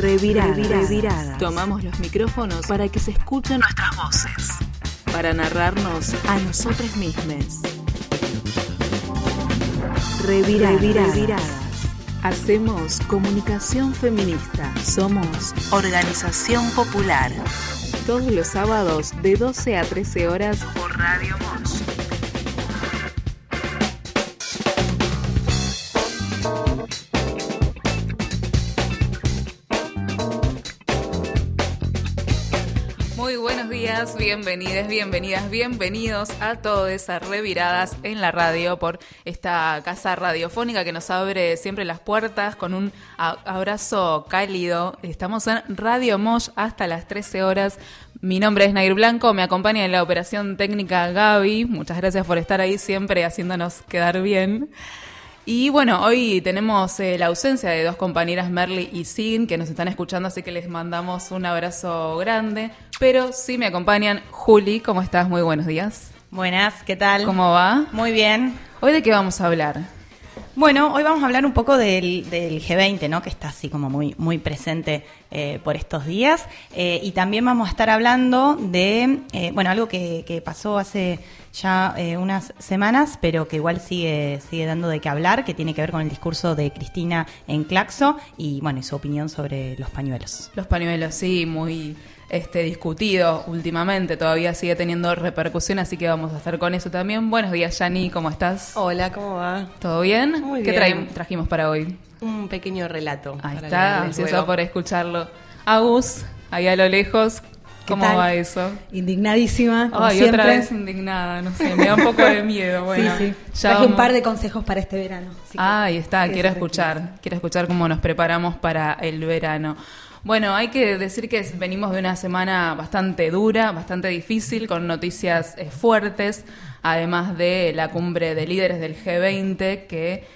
Reviradas. Tomamos los micrófonos para que se escuchen nuestras voces, para narrarnos a nosotros mismos. Reviradas. Hacemos comunicación feminista. Somos Organización Popular. Todos los sábados de 12 a 13 horas por Radio Mosh. Muy buenos días, bienvenidos a todos a Reviradas en la radio por esta casa radiofónica que nos abre siempre las puertas con un abrazo cálido. Estamos en Radio Mosh hasta las 13 horas. Mi nombre es Nair Blanco, me acompaña en la operación técnica Gaby. Muchas gracias por estar ahí siempre haciéndonos quedar bien. Y bueno, hoy tenemos la ausencia de dos compañeras, Merly y Sin, que nos están escuchando, así que les mandamos un abrazo grande. Pero sí me acompañan. Juli, ¿cómo estás? Muy buenos días. Buenas, ¿qué tal? ¿Cómo va? Muy bien. ¿Hoy de qué vamos a hablar? Bueno, hoy vamos a hablar un poco del G20, ¿no? Que está así como muy presente por estos días. Y también vamos a estar hablando de, algo que pasó hace ya unas semanas, pero que igual sigue dando de qué hablar, que tiene que ver con el discurso de Cristina en Claxo y, bueno, y su opinión sobre los pañuelos. Los pañuelos, sí, muy discutido últimamente, todavía sigue teniendo repercusión, así que vamos a estar con eso también. Buenos días, Yani, ¿cómo estás? Hola, ¿cómo va? ¿Todo bien? Muy ¿Qué bien. trajimos para hoy? Un pequeño relato. Ahí para está, leerles ansiosa luego. por escucharlo. Agus, ahí a lo lejos, ¿cómo tal? va eso? Indignadísima, como Ay, siempre. otra vez indignada, no sé, me da un poco de miedo. Bueno, sí. ya Traje un vamos. par de consejos para este verano. Así que Ahí está, quiero tranquilos. escuchar cómo nos preparamos para el verano. Bueno, hay que decir que venimos de una semana bastante dura, bastante difícil, con noticias fuertes, además de la cumbre de líderes del G20, que,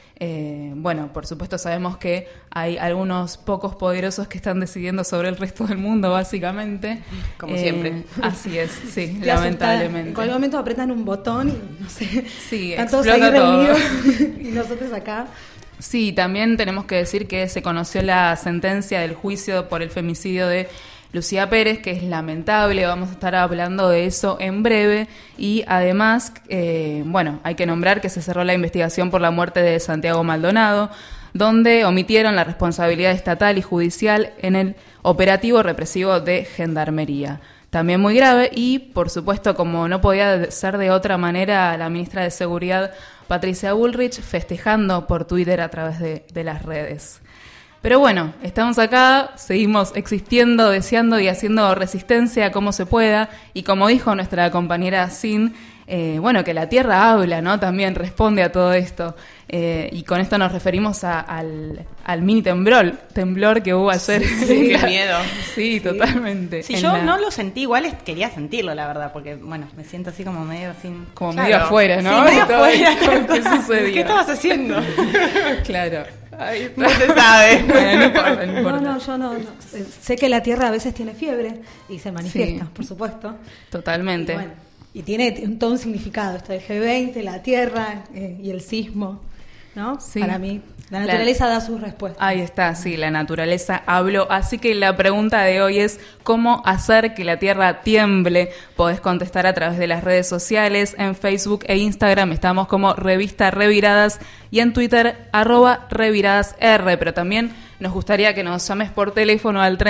por supuesto sabemos que hay algunos pocos poderosos que están decidiendo sobre el resto del mundo, básicamente. Como siempre. Así es, sí, Te lamentablemente. En cualquier momento apretan un botón y, no sé, Sí, están todos ahí explota todo. reunidos y nosotros acá. Sí, también tenemos que decir que se conoció la sentencia del juicio por el femicidio de Lucía Pérez, que es lamentable, vamos a estar hablando de eso en breve, y además, hay que nombrar que se cerró la investigación por la muerte de Santiago Maldonado, donde omitieron la responsabilidad estatal y judicial en el operativo represivo de Gendarmería. También muy grave y, por supuesto, como no podía ser de otra manera, la ministra de Seguridad, Patricia Bullrich, festejando por Twitter a través de las redes. Pero bueno, estamos acá, seguimos existiendo, deseando y haciendo resistencia como se pueda. Y como dijo nuestra compañera Sin, que la tierra habla, ¿no? También responde a todo esto. Y con esto nos referimos al mini temblor que hubo ayer. Sí, qué miedo. Sí, totalmente. Si yo no lo sentí, igual quería sentirlo, la verdad, porque, me siento así como medio sin... Como Claro. medio afuera, ¿no? Sí, medio Todo afuera. esto que sucedía. ¿Qué estabas haciendo? Claro. Ahí está. No se sabe. Bueno, no importa. No, yo no. Sé que la Tierra a veces tiene fiebre y se manifiesta, Sí. por supuesto. Totalmente. Y tiene todo un significado esto del G20, la Tierra y el sismo, ¿no? Sí. Para mí, la naturaleza da sus respuestas. Ahí está, sí, la naturaleza habló. Así que la pregunta de hoy es ¿cómo hacer que la tierra tiemble? Podés contestar a través de las redes sociales, en Facebook e Instagram estamos como Revista Reviradas y en Twitter @reviradasr, pero también nos gustaría que nos llames por teléfono al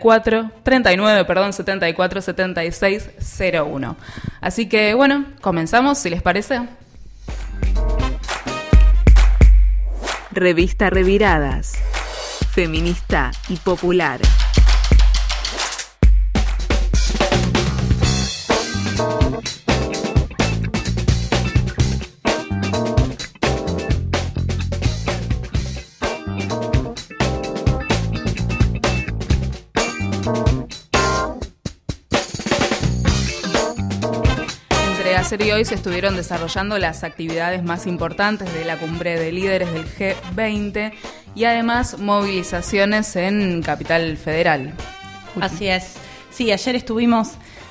74 76 01. Así que comenzamos, si les parece. Revista Reviradas, feminista y popular. Entre ayer y hoy se estuvieron desarrollando las actividades más importantes de la cumbre de líderes del G20 y además movilizaciones en Capital Federal. Así es. Sí, ayer estuvimos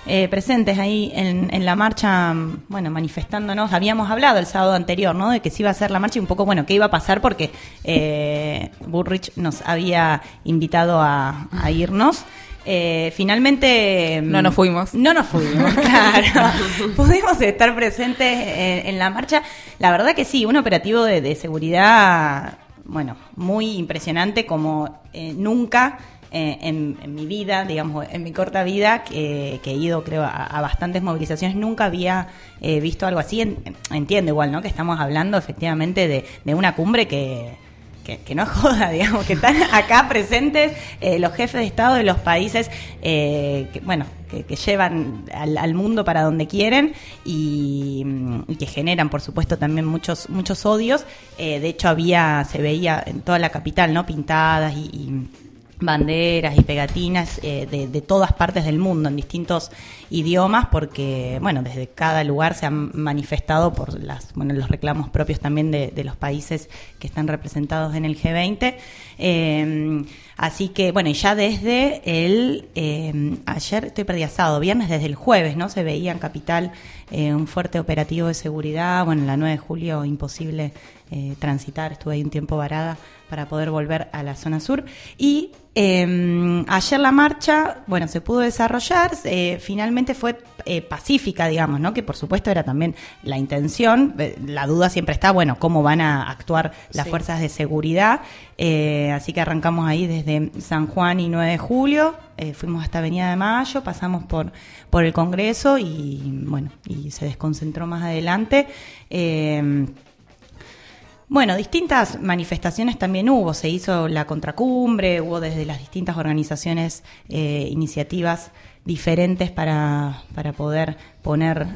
presentes ahí en la marcha, bueno, manifestándonos. Habíamos hablado el sábado anterior, ¿no? De que se iba a hacer la marcha y un poco, bueno, qué iba a pasar porque Bullrich nos había invitado a irnos. Finalmente no nos fuimos, claro. Pudimos estar presentes en la marcha. La verdad que sí, un operativo de seguridad, bueno, muy impresionante, como nunca en mi vida, digamos, en mi corta vida, que he ido, creo, a bastantes movilizaciones, nunca había visto algo así. Entiendo igual, ¿no? Que estamos hablando efectivamente de una cumbre que no joda, digamos, que están acá presentes los jefes de Estado de los países que llevan al mundo para donde quieren y que generan, por supuesto, también muchos odios. De hecho, se veía en toda la capital, ¿no? Pintadas y banderas y pegatinas de todas partes del mundo en distintos idiomas, porque bueno, desde cada lugar se han manifestado por los reclamos propios también de los países que están representados en el G20. Así que bueno, y ya desde ayer, estoy perdida, sábado, viernes, desde el jueves, ¿no? Se veía en Capital un fuerte operativo de seguridad. Bueno, la 9 de julio imposible transitar, estuve ahí un tiempo varada para poder volver a la zona sur. Y ayer la marcha, bueno, se pudo desarrollar, finalmente fue pacífica, digamos, ¿no? Que por supuesto era también la intención. La duda siempre está, bueno, cómo van a actuar las fuerzas de seguridad. Así que arrancamos ahí desde San Juan y 9 de julio, fuimos hasta Avenida de Mayo, pasamos por el Congreso y bueno, y se desconcentró más adelante. Bueno, distintas manifestaciones también hubo, se hizo la contracumbre, hubo desde las distintas organizaciones iniciativas diferentes para poder poner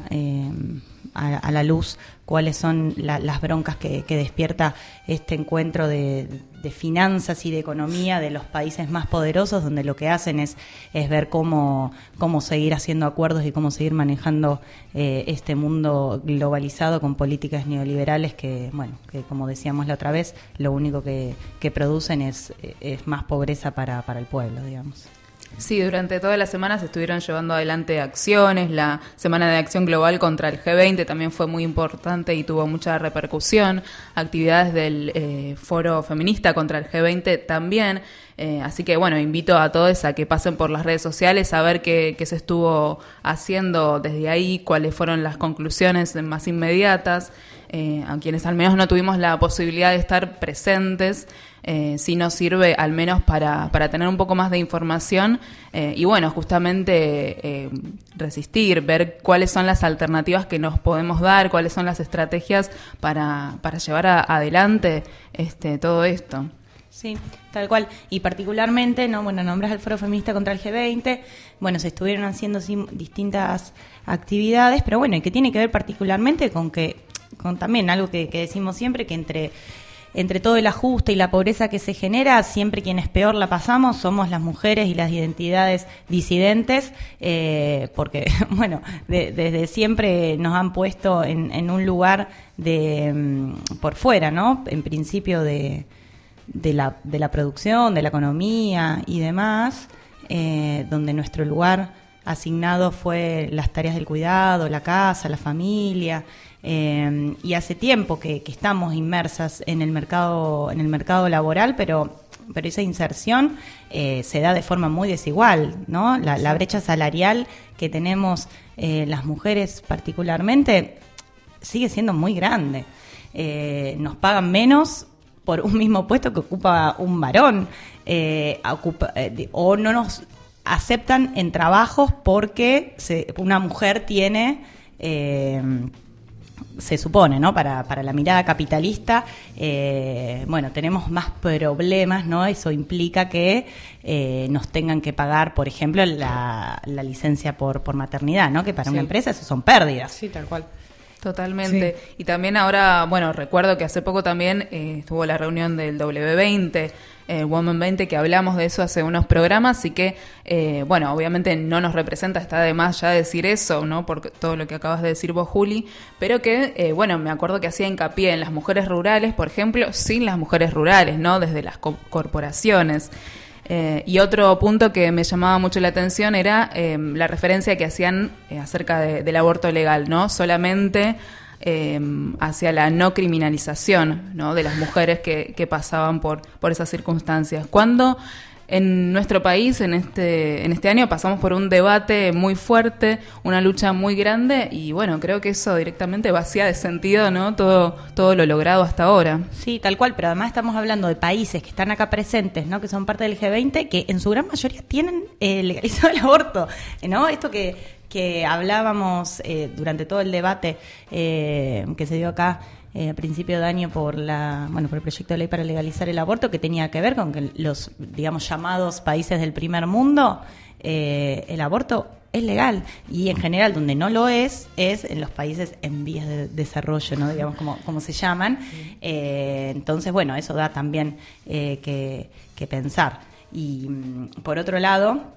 a la luz cuáles son las broncas que despierta este encuentro de finanzas y de economía de los países más poderosos, donde lo que hacen es ver cómo seguir haciendo acuerdos y cómo seguir manejando este mundo globalizado con políticas neoliberales que, bueno, que como decíamos la otra vez, lo único que producen es más pobreza para el pueblo, digamos. Sí, durante toda la semana se estuvieron llevando adelante acciones. La Semana de Acción Global contra el G20 también fue muy importante y tuvo mucha repercusión. Actividades del Foro Feminista contra el G20 también. Así que, bueno, invito a todos a que pasen por las redes sociales a ver qué se estuvo haciendo desde ahí, cuáles fueron las conclusiones más inmediatas. A quienes al menos no tuvimos la posibilidad de estar presentes, sí nos sirve al menos para tener un poco más de información y bueno, justamente resistir, ver cuáles son las alternativas que nos podemos dar, cuáles son las estrategias para llevar adelante todo esto. Sí, tal cual. Y particularmente, no, bueno, nombras al Foro Feminista contra el G20, bueno, se estuvieron haciendo distintas actividades, pero bueno, y que tiene que ver particularmente con también algo que decimos siempre, que entre todo el ajuste y la pobreza que se genera, siempre quienes peor la pasamos somos las mujeres y las identidades disidentes, porque, bueno, desde siempre nos han puesto en un lugar por fuera, ¿no? En principio de la producción, de la economía y demás, donde nuestro lugar asignado fue las tareas del cuidado, la casa, la familia. Y hace tiempo que estamos inmersas en el mercado laboral, pero esa inserción se da de forma muy desigual, ¿no? La brecha salarial que tenemos las mujeres particularmente sigue siendo muy grande. Nos pagan menos por un mismo puesto que ocupa un varón, o no nos aceptan en trabajos porque una mujer tiene... se supone, ¿no? Para la mirada capitalista, bueno, tenemos más problemas, ¿no? Eso implica que nos tengan que pagar, por ejemplo, la licencia por maternidad, ¿no? Que para una empresa eso son pérdidas. Sí, tal cual. Totalmente. Sí. Y también ahora, bueno, recuerdo que hace poco también estuvo la reunión del W20, Women 20, que hablamos de eso hace unos programas, y que, bueno, obviamente no nos representa, está de más ya decir eso, ¿no? Por todo lo que acabas de decir vos, Juli, pero que, bueno, me acuerdo que hacía hincapié en las mujeres rurales, por ejemplo, sin las mujeres rurales, ¿no? Desde las corporaciones. Y otro punto que me llamaba mucho la atención era la referencia que hacían acerca del aborto legal, ¿no? Solamente hacia la no criminalización, ¿no? De las mujeres que pasaban por esas circunstancias. Cuando en nuestro país, en este año, pasamos por un debate muy fuerte, una lucha muy grande, y bueno, creo que eso directamente vacía de sentido, ¿no? Todo lo logrado hasta ahora. Sí, tal cual, pero además estamos hablando de países que están acá presentes, ¿no? Que son parte del G20, que en su gran mayoría tienen legalizado el aborto, ¿no? Esto que hablábamos durante todo el debate que se dio acá a principio de año por el proyecto de ley para legalizar el aborto, que tenía que ver con que los, digamos, llamados países del primer mundo, el aborto es legal, y en general donde no lo es en los países en vías de desarrollo, ¿no? Digamos, como se llaman. Entonces, bueno, eso da también que pensar. Y por otro lado,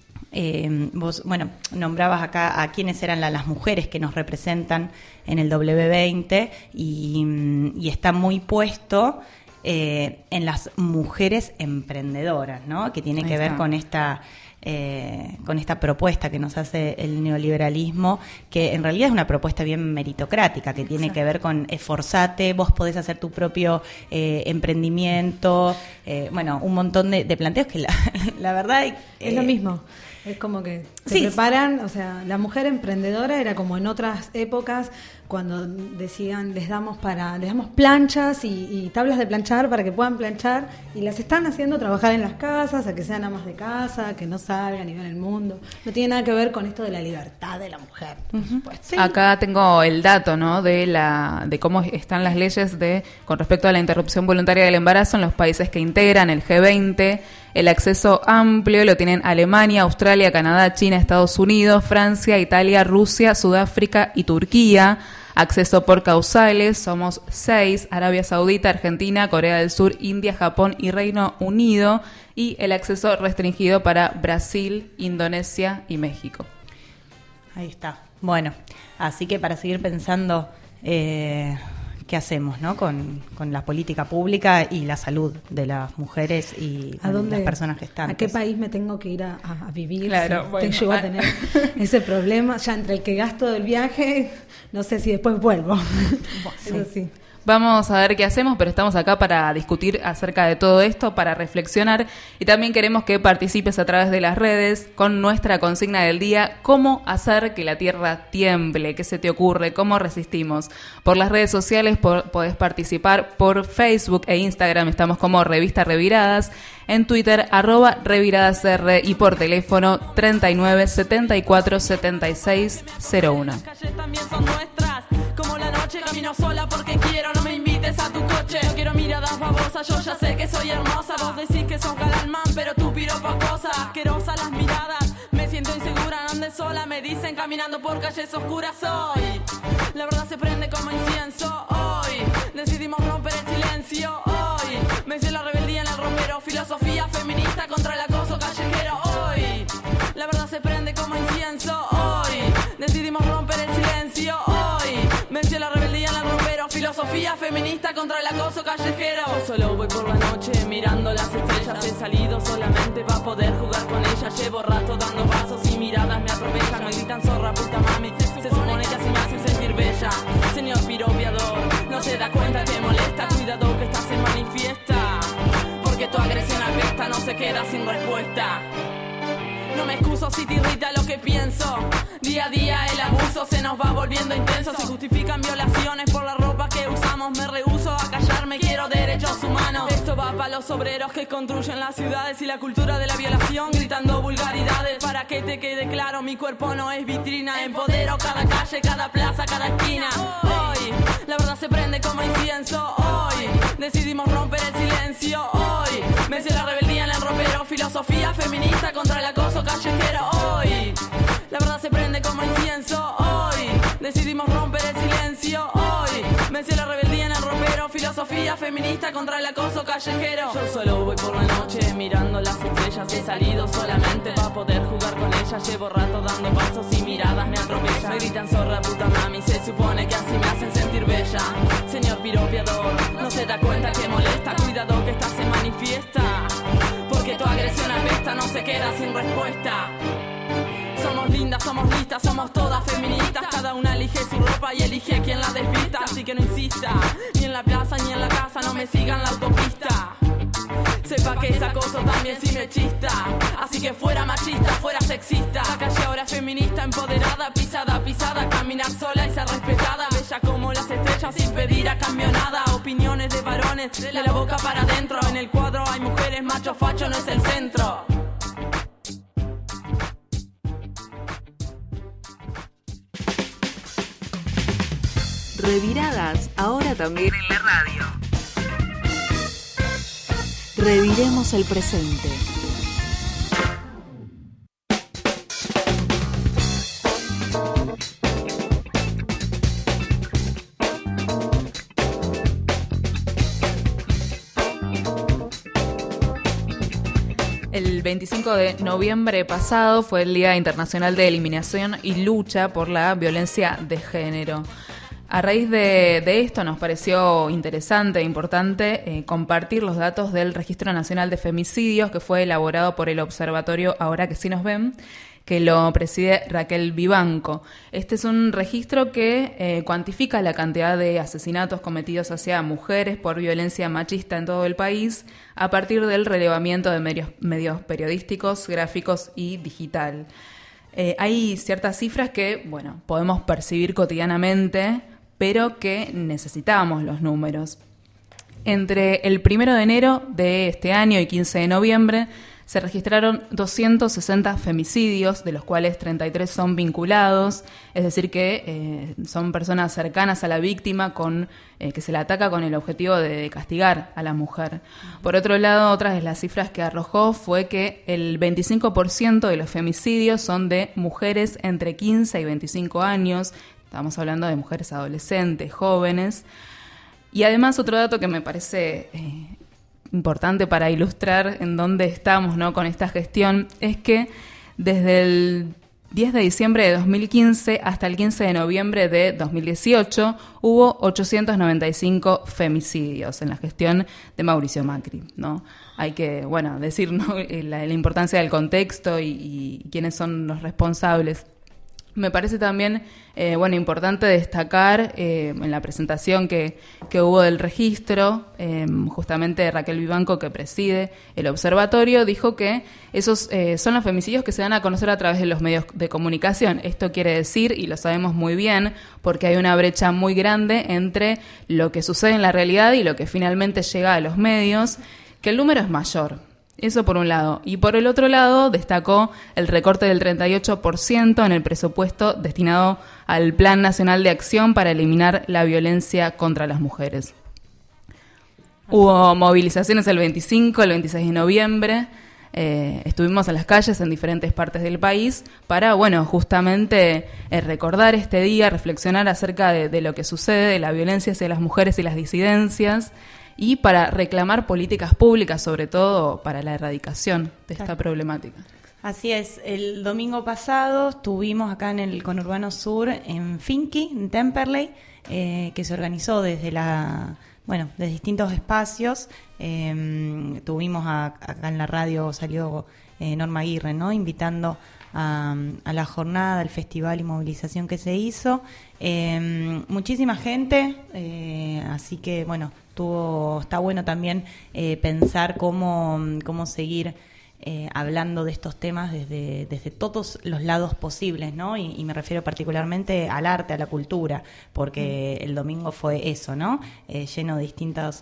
vos, nombrabas acá a quiénes eran las mujeres que nos representan en el W20, y está muy puesto en las mujeres emprendedoras, ¿no? Que tiene que ver con esta propuesta que nos hace el neoliberalismo, que en realidad es una propuesta bien meritocrática, que tiene que ver con esforzate, vos podés hacer tu propio emprendimiento, un montón de planteos que la verdad es lo mismo. Es como que se preparan, o sea, la mujer emprendedora era como en otras épocas cuando decían les damos planchas y tablas de planchar para que puedan planchar, y las están haciendo trabajar en las casas, a que sean amas de casa, que no salgan y vean el mundo. No tiene nada que ver con esto de la libertad de la mujer, por supuesto. Sí. Acá tengo el dato, ¿no? de cómo están las leyes con respecto a la interrupción voluntaria del embarazo en los países que integran el G20. El acceso amplio lo tienen Alemania, Australia, Canadá, China, Estados Unidos, Francia, Italia, Rusia, Sudáfrica y Turquía. Acceso por causales, somos 6, Arabia Saudita, Argentina, Corea del Sur, India, Japón y Reino Unido. Y el acceso restringido para Brasil, Indonesia y México. Ahí está. Bueno, así que para seguir pensando qué hacemos, ¿no? Con la política pública y la salud de las mujeres y las personas gestantes. ¿A qué país me tengo que ir a vivir? Claro, si llego a tener ese problema, ya entre el que gasto del viaje, no sé si después vuelvo. Eso sí. Vamos a ver qué hacemos, pero estamos acá para discutir acerca de todo esto, para reflexionar, y también queremos que participes a través de las redes con nuestra consigna del día: ¿cómo hacer que la tierra tiemble? ¿Qué se te ocurre? ¿Cómo resistimos? Por las redes sociales podés participar por Facebook e Instagram, estamos como Revista Reviradas, en Twitter @reviradasr, y por teléfono 39 74 76 01. Como la noche camino sola porque quiero, no me invites a tu coche. No quiero miradas babosas, yo ya sé que soy hermosa. Vos decís que sos galán, pero tú piropas cosas. Asquerosas las miradas, me siento insegura, no ande sola. Me dicen caminando por calles oscuras hoy. La verdad se prende como incienso hoy. Decidimos romper el silencio hoy. Venció la rebeldía en el ropero, filosofía feminista contra el acoso callejero hoy. La verdad se prende como incienso hoy. Decidimos romper el silencio hoy. Venció la rebeldía en el ropero, filosofía feminista contra el acoso callejero. Yo solo voy por la noche mirando las estrellas. He salido solamente para poder jugar con ellas. Llevo rato dando pasos y miradas me atropellan. Me gritan zorra, puta mami. Se supone que así me hacen sentir bella. Señor piropiador, no se da cuenta que molesta. Cuidado que esta se manifiesta, porque tu agresión apesta, no se queda sin respuesta. No me excuso si te irrita lo que pienso. Día a día el abuso se nos va volviendo intenso. Se justifican violaciones por la ropa que usamos. Me rehúso a callarme, quiero derechos humanos. Esto va para los obreros que construyen las ciudades y la cultura de la violación, gritando vulgaridades. Para que te quede claro, mi cuerpo no es vitrina. Empodero cada calle, cada plaza, cada esquina. Hoy, la verdad se prende como incienso. Hoy, decidimos romper el silencio. Hoy, venció la rebeldía en el ropero, filosofía feminista contra el acoso callejero. Hoy, la verdad se prende como incienso. Hoy, decidimos romper el silencio. Hoy, venció la rebeldía en el ropero, filosofía feminista contra el acoso callejero. Yo solo voy por la noche mirando las estrellas. He salido solamente para poder jugar con ellas. Llevo rato dando pasos y miradas me atropellan. Me gritan zorra, puta mami. Se supone que así me hacen sentir bella. Señor piropiador, no se da cuenta que molesta. Cuidado que esta se manifiesta, porque tu agresión machistas, somos todas feministas. Cada una elige su ropa y elige quién la desvista. Así que no insista, ni en la plaza ni en la casa, no me sigan la autopista. Sepa que ese acoso también sí me chista. Así que fuera machista, fuera sexista. La calle ahora es feminista, empoderada, pisada a pisada. Caminar sola y ser respetada. Bella como las estrellas sin pedir a cambio nada. Opiniones de varones, de la boca para adentro. En el cuadro hay mujeres, macho facho no es el centro. Reviradas, ahora también en la radio. Reviremos el presente. El 25 de noviembre pasado fue el Día Internacional de Eliminación y Lucha por la Violencia de Género. A raíz de esto nos pareció interesante e importante compartir los datos del Registro Nacional de Femicidios que fue elaborado por el Observatorio Ahora que sí nos ven, que lo preside Raquel Vivanco. Este es un registro que cuantifica la cantidad de asesinatos cometidos hacia mujeres por violencia machista en todo el país a partir del relevamiento de medios periodísticos, gráficos y digital. Hay ciertas cifras que, bueno, podemos percibir cotidianamente, pero que necesitamos los números. Entre el 1 de enero de este año y 15 de noviembre se registraron 260 femicidios, de los cuales 33 son vinculados, es decir que son personas cercanas a la víctima que se la ataca con el objetivo de castigar a la mujer. Por otro lado, otra de las cifras que arrojó fue que el 25% de los femicidios son de mujeres entre 15 y 25 años, estamos hablando de mujeres adolescentes, jóvenes. Y además otro dato que me parece importante para ilustrar en dónde estamos, ¿no?, con esta gestión es que desde el 10 de diciembre de 2015 hasta el 15 de noviembre de 2018 hubo 895 femicidios en la gestión de Mauricio Macri, ¿no? Hay que, bueno, decir, ¿no?, la importancia del contexto y quiénes son los responsables. Me parece también importante destacar en la presentación que hubo del registro, justamente Raquel Vivanco, que preside el observatorio, dijo que esos son los femicidios que se dan a conocer a través de los medios de comunicación. Esto quiere decir, y lo sabemos muy bien, porque hay una brecha muy grande entre lo que sucede en la realidad y lo que finalmente llega a los medios, que el número es mayor. Eso por un lado. Y por el otro lado, destacó el recorte del 38% en el presupuesto destinado al Plan Nacional de Acción para eliminar la violencia contra las mujeres. Hubo movilizaciones el 25, el 26 de noviembre. Estuvimos en las calles en diferentes partes del país para, justamente recordar este día, reflexionar acerca de lo que sucede, de la violencia hacia las mujeres y las disidencias, y para reclamar políticas públicas, sobre todo para la erradicación de esta problemática. Así es, el domingo pasado estuvimos acá en el Conurbano Sur, en Finky, en Temperley, que se organizó desde desde distintos espacios. Tuvimos acá en la radio, salió Norma Aguirre, ¿no?, invitando a la jornada, al festival y movilización que se hizo. Muchísima gente, así que está bueno también pensar cómo seguir hablando de estos temas desde todos los lados posibles, ¿no? Y me refiero particularmente al arte, a la cultura, porque el domingo fue eso, ¿no? Lleno de distintas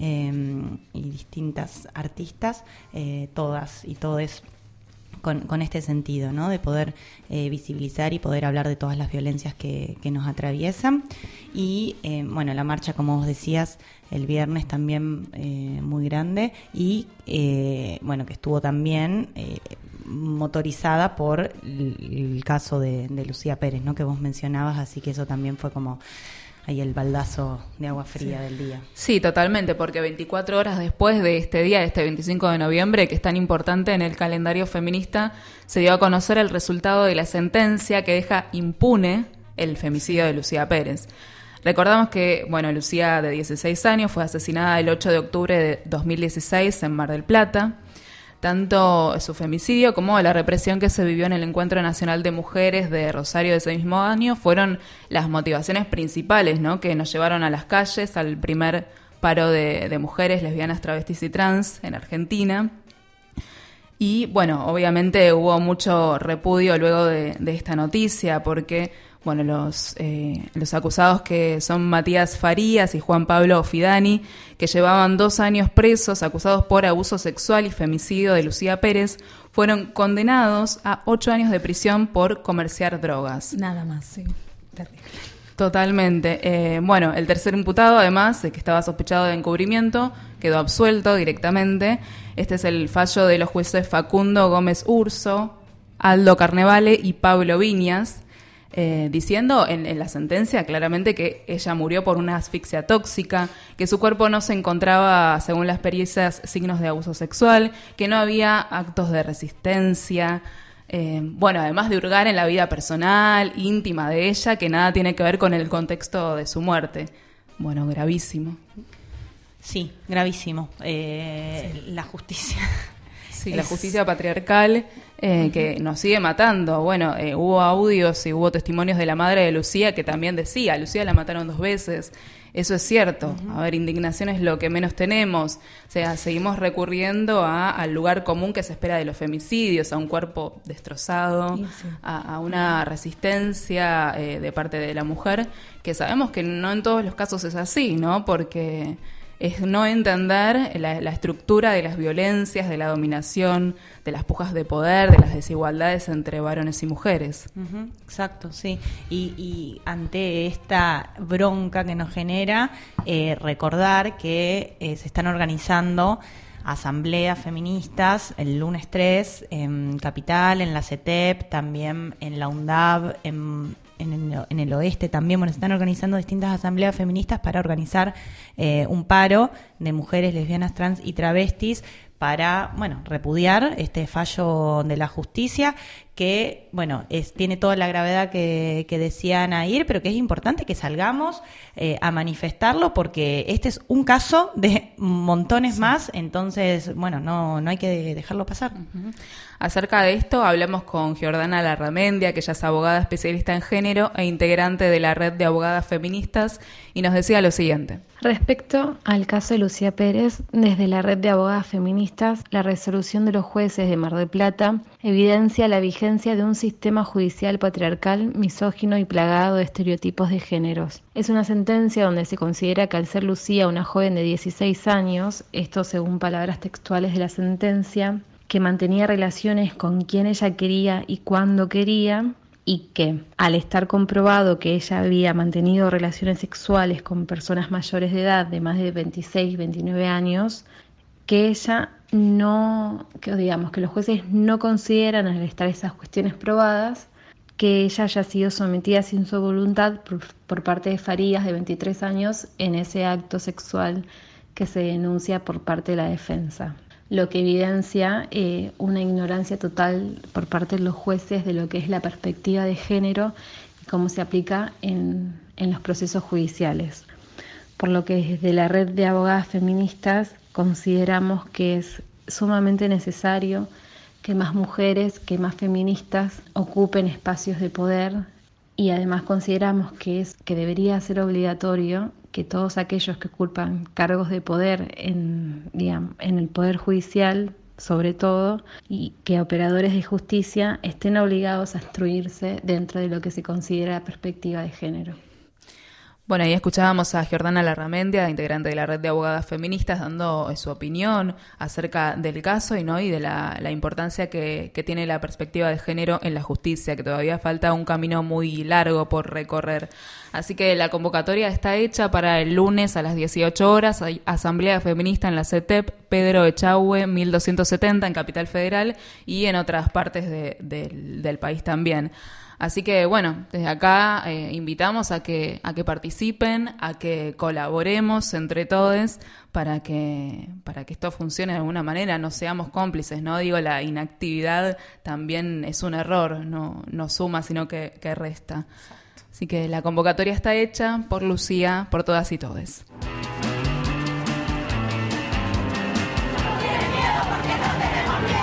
artistas, todas y todes con este sentido, ¿no?, de poder visibilizar y poder hablar de todas las violencias que nos atraviesan. Y la marcha, como vos decías, el viernes también muy grande y que estuvo también motorizada por el caso de Lucía Pérez, ¿no?, que vos mencionabas, así que eso también fue como ahí el baldazo de agua fría del día. Sí, totalmente, porque 24 horas después de este día, este 25 de noviembre, que es tan importante en el calendario feminista, se dio a conocer el resultado de la sentencia que deja impune el femicidio de Lucía Pérez. Recordamos que, Lucía, de 16 años, fue asesinada el 8 de octubre de 2016 en Mar del Plata. tanto su femicidio como la represión que se vivió en el Encuentro Nacional de Mujeres de Rosario de ese mismo año fueron las motivaciones principales, ¿no?, que nos llevaron a las calles, al primer paro de mujeres lesbianas, travestis y trans en Argentina. Y bueno, obviamente hubo mucho repudio luego de esta noticia, porque bueno, los acusados, que son Matías Farías y Juan Pablo Fidani, que llevaban 2 años presos acusados por abuso sexual y femicidio de Lucía Pérez, fueron condenados a 8 años de prisión por comerciar drogas. Nada más, sí. Terrible. Totalmente. Bueno, el tercer imputado, además, que estaba sospechado de encubrimiento, quedó absuelto directamente. Este es el fallo de los jueces Facundo Gómez Urso, Aldo Carnevale y Pablo Viñas, diciendo en la sentencia claramente que ella murió por una asfixia tóxica, que su cuerpo no se encontraba, según las pericias, signos de abuso sexual, que no había actos de resistencia. Bueno, además de hurgar en la vida personal, íntima de ella, que nada tiene que ver con el contexto de su muerte. Bueno, gravísimo. Sí, gravísimo. La justicia. Sí, la justicia patriarcal que nos sigue matando. Bueno, hubo audios y hubo testimonios de la madre de Lucía que también decía, a Lucía la mataron 2 veces. Eso es cierto. A ver, indignación es lo que menos tenemos. O sea, seguimos recurriendo al lugar común que se espera de los femicidios, a un cuerpo destrozado, sí. a una resistencia de parte de la mujer, que sabemos que no en todos los casos es así, ¿no? Porque es no entender la estructura de las violencias, de la dominación, de las pujas de poder, de las desigualdades entre varones y mujeres. Exacto, sí. Y ante esta bronca que nos genera, recordar que se están organizando asambleas feministas el lunes 3 en Capital, en la CETEP, también en la UNDAB, en el oeste también. Bueno, se están organizando distintas asambleas feministas para organizar un paro de mujeres lesbianas, trans y travestis para, bueno, repudiar este fallo de la justicia que, bueno, tiene toda la gravedad que decían ayer, pero que es importante que salgamos a manifestarlo porque este es un caso de montones más, entonces, bueno, no hay que dejarlo pasar. Acerca de esto hablamos con Giordana Larramendia, que ella es abogada especialista en género e integrante de la red de abogadas feministas, y nos decía lo siguiente. Respecto al caso de Lucía Pérez, desde la red de abogadas feministas, la resolución de los jueces de Mar del Plata evidencia la vigencia de un sistema judicial patriarcal, misógino y plagado de estereotipos de géneros. Es una sentencia donde se considera que al ser Lucía una joven de 16 años, esto según palabras textuales de la sentencia, que mantenía relaciones con quien ella quería y cuando quería, y que, al estar comprobado que ella había mantenido relaciones sexuales con personas mayores de edad, de más de 26, 29 años, que ella no, que los jueces no consideran, al estar esas cuestiones probadas, que ella haya sido sometida sin su voluntad por parte de Farías, de 23 años, en ese acto sexual que se denuncia por parte de la defensa. Lo que evidencia una ignorancia total por parte de los jueces de lo que es la perspectiva de género y cómo se aplica en los procesos judiciales. Por lo que desde la red de abogadas feministas consideramos que es sumamente necesario que más mujeres, que más feministas ocupen espacios de poder, y además consideramos que debería ser obligatorio que todos aquellos que ocupan cargos de poder en el Poder Judicial, sobre todo, y que operadores de justicia estén obligados a instruirse dentro de lo que se considera la perspectiva de género. Bueno, ahí escuchábamos a Giordana Larramendia, integrante de la red de abogadas feministas, dando su opinión acerca del caso y de la importancia que tiene la perspectiva de género en la justicia, que todavía falta un camino muy largo por recorrer. Así que la convocatoria está hecha para el lunes a las 18 horas, hay asamblea feminista en la CETEP, Pedro Echagüe, 1270 en Capital Federal y en otras partes del país también. Así que, bueno, desde acá invitamos a que participen, a que colaboremos entre todos para que esto funcione de alguna manera, no seamos cómplices, ¿no? Digo, la inactividad también es un error, no suma, sino que resta. Así que la convocatoria está hecha por Lucía, por todas y todes. No tiene miedo porque no tenemos miedo.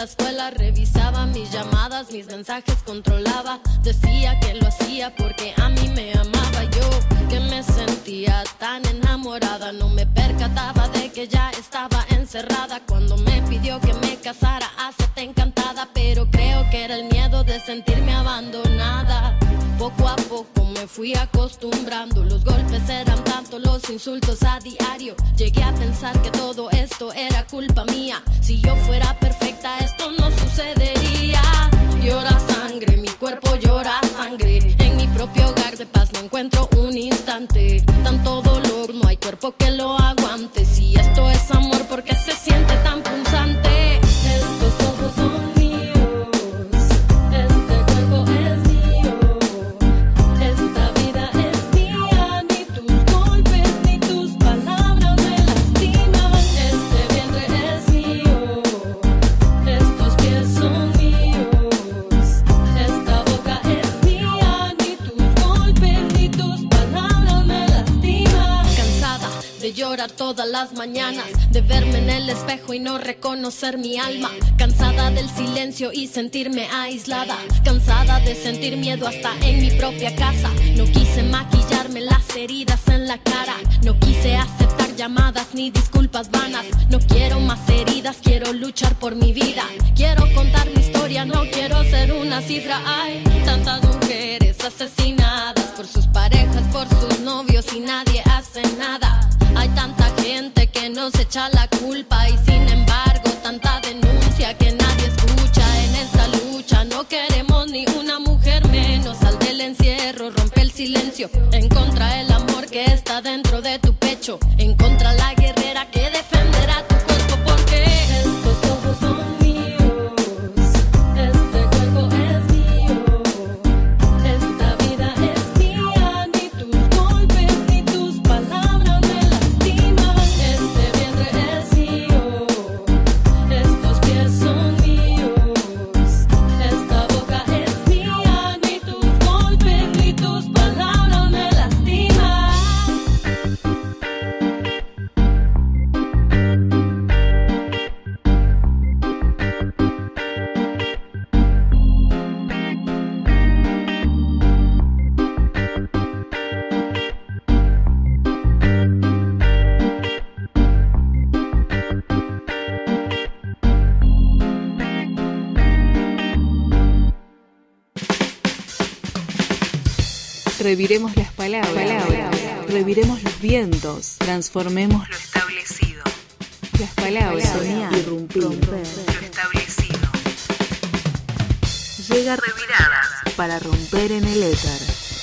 escuela, revisaba mis llamadas, mis mensajes controlaba. Decía que lo hacía porque a mí me amaba. Yo que me sentía tan enamorada, no me percataba de que ya estaba encerrada. Cuando me pidió que me casara, acepté encantada, pero creo que era el miedo de sentirme abandonada. Poco a poco me fui acostumbrando, los golpes eran tanto, los insultos a diario. Llegué a pensar que todo esto era culpa mía. Si yo fuera perfecta esto no sucedería. Llora sangre, mi cuerpo llora sangre. En mi propio hogar de paz no encuentro un instante. Tanto dolor, no hay cuerpo que lo aguante. Si esto es amor, ¿por qué se siente tan punzante? Estos ojos son míos, este cuerpo es mío, esta vida es mía. Ni tus golpes ni tus palabras me lastiman. Este vientre es mío, estos pies son míos, esta boca es mía. Ni tus golpes ni tus palabras me lastiman. Cansada de llorar todas las mañanas, de verme en el espejo y no reconocer mi alma. Cansada del silencio y sentirme aislada. Cansada de sentir miedo hasta en mi propia casa. No quise maquillarme las heridas en la cara. No quise aceptar llamadas ni disculpas vanas. No quiero más heridas, quiero luchar por mi vida. Quiero contar mi historia, no quiero ser una cifra. Hay tantas mujeres asesinadas por sus parejas, por sus novios y nadie hace nada. Hay tanta gente que nos echa la culpa y sin embargo tanta denuncia que nadie escucha. En esta lucha no queremos ni una mujer menos. Sal del encierro, rompe el silencio. En contra el amor que está dentro de tu pecho. En contra la guerrera que defenderá tu cuerpo. Porque estos ojos son míos, este cuerpo es mío, esta vida es mía. Ni tus golpes ni tus palabras me lastiman. Este vientre es mío, estos pies son míos, esta boca es mía. Ni tus golpes ni tus palabras me lastiman. Reviremos las palabras, reviremos los vientos, transformemos lo establecido. Las palabras, soñar, irrumpir, romper lo establecido. Llega Reviradas para romper en el éter.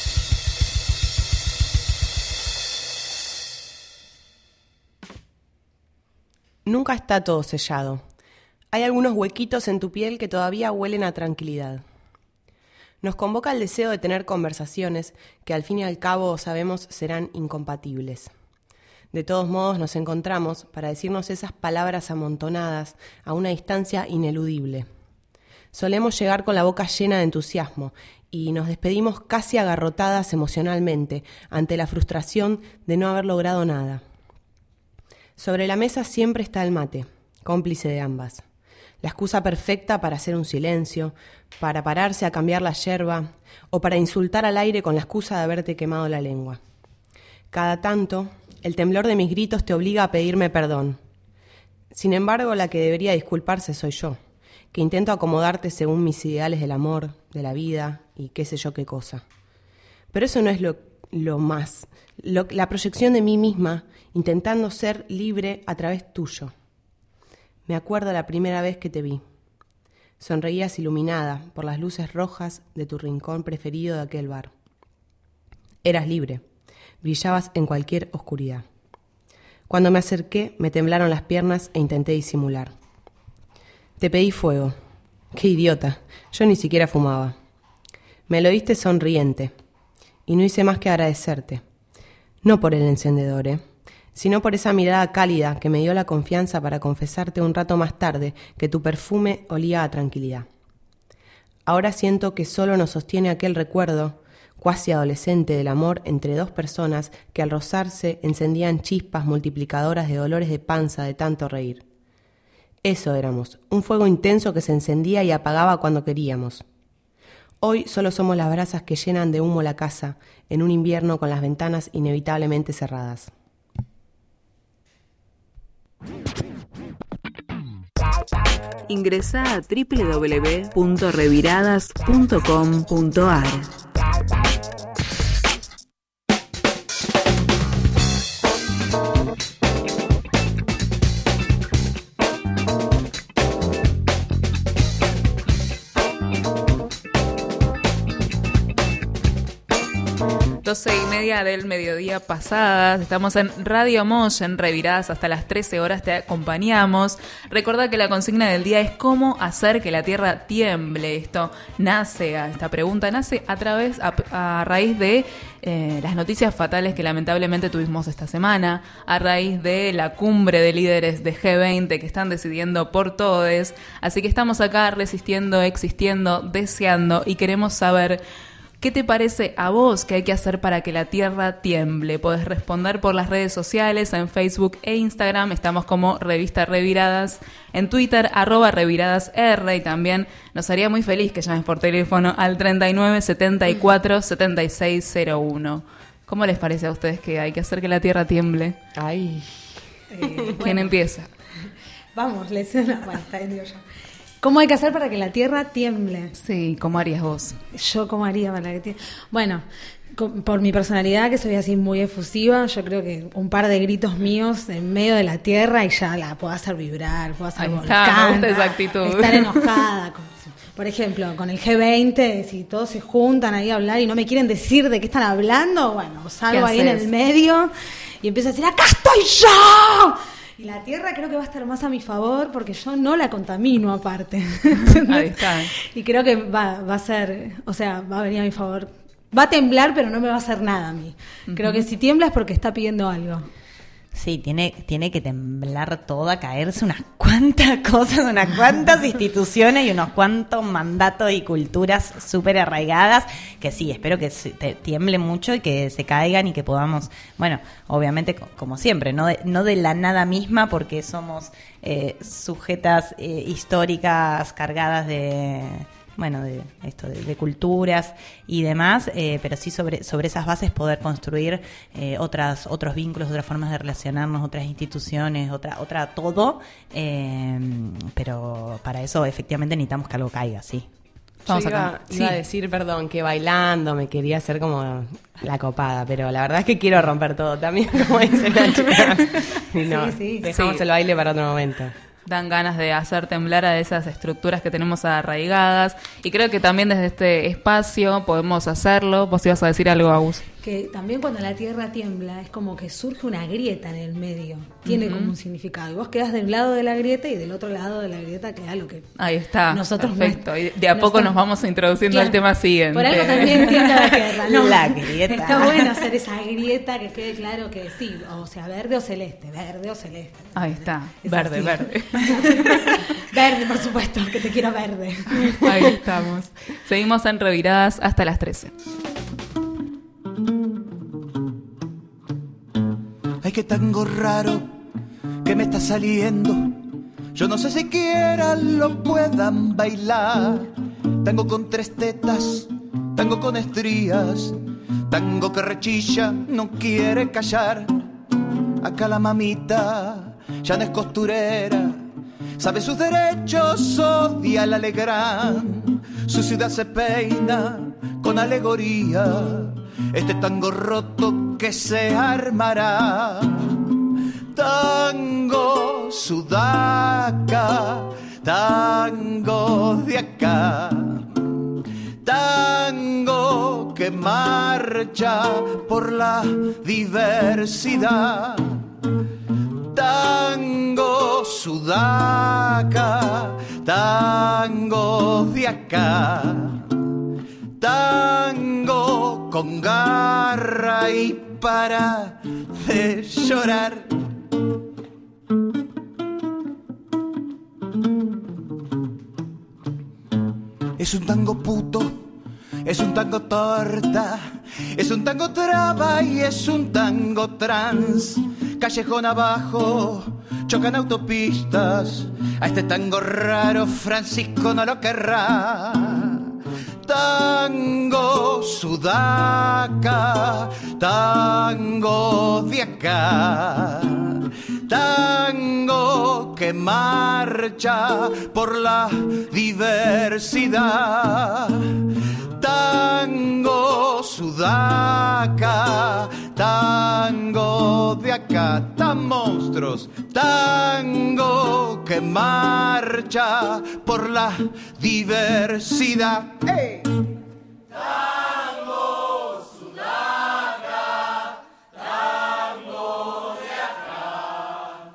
Nunca está todo sellado. Hay algunos huequitos en tu piel que todavía huelen a tranquilidad. Nos convoca el deseo de tener conversaciones que al fin y al cabo sabemos serán incompatibles. De todos modos nos encontramos para decirnos esas palabras amontonadas a una distancia ineludible. Solemos llegar con la boca llena de entusiasmo y nos despedimos casi agarrotadas emocionalmente ante la frustración de no haber logrado nada. Sobre la mesa siempre está el mate, cómplice de ambas. La excusa perfecta para hacer un silencio, para pararse a cambiar la yerba o para insultar al aire con la excusa de haberte quemado la lengua. Cada tanto, el temblor de mis gritos te obliga a pedirme perdón. Sin embargo, la que debería disculparse soy yo, que intento acomodarte según mis ideales del amor, de la vida y qué sé yo qué cosa. Pero eso no es lo más, la proyección de mí misma intentando ser libre a través tuyo. Me acuerdo la primera vez que te vi. Sonreías iluminada por las luces rojas de tu rincón preferido de aquel bar. Eras libre, brillabas en cualquier oscuridad. Cuando me acerqué, me temblaron las piernas e intenté disimular. Te pedí fuego. ¡Qué idiota! Yo ni siquiera fumaba. Me lo diste sonriente, y no hice más que agradecerte. No por el encendedor, sino por esa mirada cálida que me dio la confianza para confesarte un rato más tarde que tu perfume olía a tranquilidad. Ahora siento que solo nos sostiene aquel recuerdo, cuasi adolescente, del amor entre dos personas que al rozarse encendían chispas multiplicadoras de dolores de panza de tanto reír. Eso éramos, un fuego intenso que se encendía y apagaba cuando queríamos. Hoy solo somos las brasas que llenan de humo la casa, en un invierno con las ventanas inevitablemente cerradas. Ingresá a www.reviradas.com.ar. 12:30 del mediodía pasadas. Estamos en Radio Mosh, en Reviradas, hasta las 13 horas te acompañamos. Recordá que la consigna del día es cómo hacer que la tierra tiemble. Esta pregunta nace a raíz de las noticias fatales que lamentablemente tuvimos esta semana, a raíz de la cumbre de líderes de G20 que están decidiendo por todes. Así que estamos acá resistiendo, existiendo, deseando y queremos saber ¿qué te parece a vos que hay que hacer para que la tierra tiemble? Podés responder por las redes sociales, en Facebook e Instagram. Estamos como Revista Reviradas. En Twitter, @reviradasr. Y también nos haría muy feliz que llames por teléfono al 39 74 76 01. ¿Cómo les parece a ustedes que hay que hacer que la tierra tiemble? Ay. ¿Quién empieza? Vamos, bueno, está bien, digo yo. ¿Cómo hay que hacer para que la tierra tiemble? Sí, ¿cómo harías vos? Yo, ¿cómo haría para que tiemble? Bueno, por mi personalidad, que soy así muy efusiva, yo creo que un par de gritos míos en medio de la tierra y ya la puedo hacer vibrar, puedo hacer volcán. Me gusta esa actitud. Estar enojada. Por ejemplo, con el G20, si todos se juntan ahí a hablar y no me quieren decir de qué están hablando, bueno, salgo ahí en el medio y empiezo a decir, ¡acá estoy yo! Y la tierra creo que va a estar más a mi favor porque yo no la contamino aparte. Ahí está. Y creo que va a ser, o sea, va a venir a mi favor. Va a temblar, pero no me va a hacer nada a mí. Creo que si tiembla es porque está pidiendo algo. Sí, tiene que temblar toda, caerse unas cuantas cosas, unas cuantas instituciones y unos cuantos mandatos y culturas súper arraigadas, que sí, espero que tiemble mucho y que se caigan y que podamos, bueno, obviamente como siempre, no de la nada misma porque somos sujetas históricas cargadas de culturas y demás, pero sí sobre esas bases poder construir otros vínculos, otras formas de relacionarnos, otras instituciones, otra todo, pero para eso efectivamente necesitamos que algo caiga, sí. Iba a decir, que bailando me quería hacer como la copada, pero la verdad es que quiero romper todo también, como dice Nacho. Dejamos el baile para otro momento. Dan ganas de hacer temblar a esas estructuras que tenemos arraigadas y creo que también desde este espacio podemos hacerlo. Vos ibas a decir algo, Agus. Que también cuando la tierra tiembla es como que surge una grieta en el medio, tiene como un significado y vos quedás del lado de la grieta y del otro lado de la grieta queda lo que ahí está, nosotros perfecto. Y de a poco nos vamos introduciendo al tema siguiente. Por algo también tiembla la tierra, ¿no? La grieta. Está bueno hacer esa grieta que quede claro que sí, o sea, verde o celeste. Ahí está, es verde. Verde, por supuesto, que te quiero verde. Ahí estamos. Seguimos en Reviradas hasta las 13. Ay, qué tango raro que me está saliendo. Yo no sé siquiera lo puedan bailar. Tango con 3 tetas, tango con estrías, tango que rechilla, no quiere callar. Acá la mamita ya no es costurera, sabe sus derechos, odia el alegrán. Su ciudad se peina con alegoría. Este tango roto que se armará. Tango sudaca, tango de acá. Tango que marcha por la diversidad. Tango sudaca, tango de acá. Tango con garra y para de llorar. Es un tango puto, es un tango torta, es un tango traba y es un tango trans. Callejón abajo, chocan autopistas, A este tango raro Francisco no lo querrá. Tango sudaca, tango de acá, tango que marcha por la diversidad. Tango sudaca, tango de acá, tan monstruos. Tango que marcha por la diversidad. ¡Hey! Tango sudaca, tango de acá,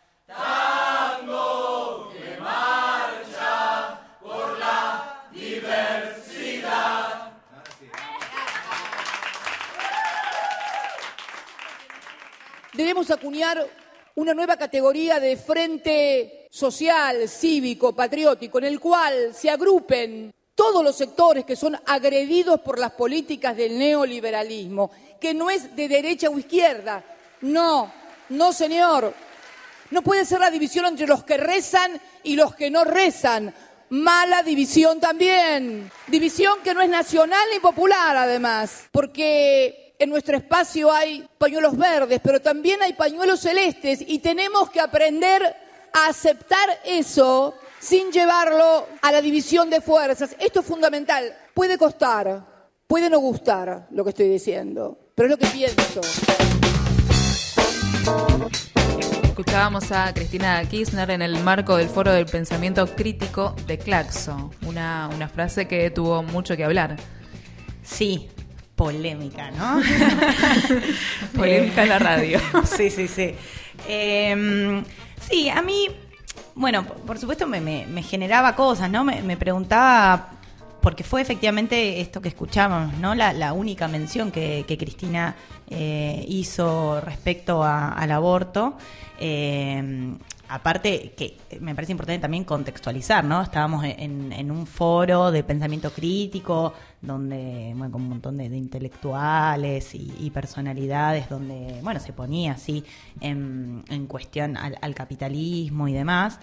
tango que marcha por la diversidad. Debemos acuñar una nueva categoría de frente social, cívico, patriótico, en el cual se agrupen todos los sectores que son agredidos por las políticas del neoliberalismo, que no es de derecha o izquierda. No, no señor. No puede ser la división entre los que rezan y los que no rezan. Mala división también. División que no es nacional ni popular, además, porque en nuestro espacio hay pañuelos verdes, pero también hay pañuelos celestes y tenemos que aprender a aceptar eso sin llevarlo a la división de fuerzas. Esto es fundamental. Puede costar, puede no gustar lo que estoy diciendo, pero es lo que pienso. Escuchábamos a Cristina Kirchner en el marco del Foro del Pensamiento Crítico de Claxo, una frase que tuvo mucho que hablar. Sí, polémica, ¿no? Polémica en la radio. Sí. Sí, a mí, bueno, por supuesto me generaba cosas, ¿no? Me preguntaba, porque fue efectivamente esto que escuchábamos, ¿no? La única mención que Cristina hizo respecto al aborto. Aparte que me parece importante también contextualizar, ¿no? Estábamos en un foro de pensamiento crítico donde, bueno, con un montón de intelectuales y personalidades donde, bueno, se ponía así en cuestión al capitalismo y demás.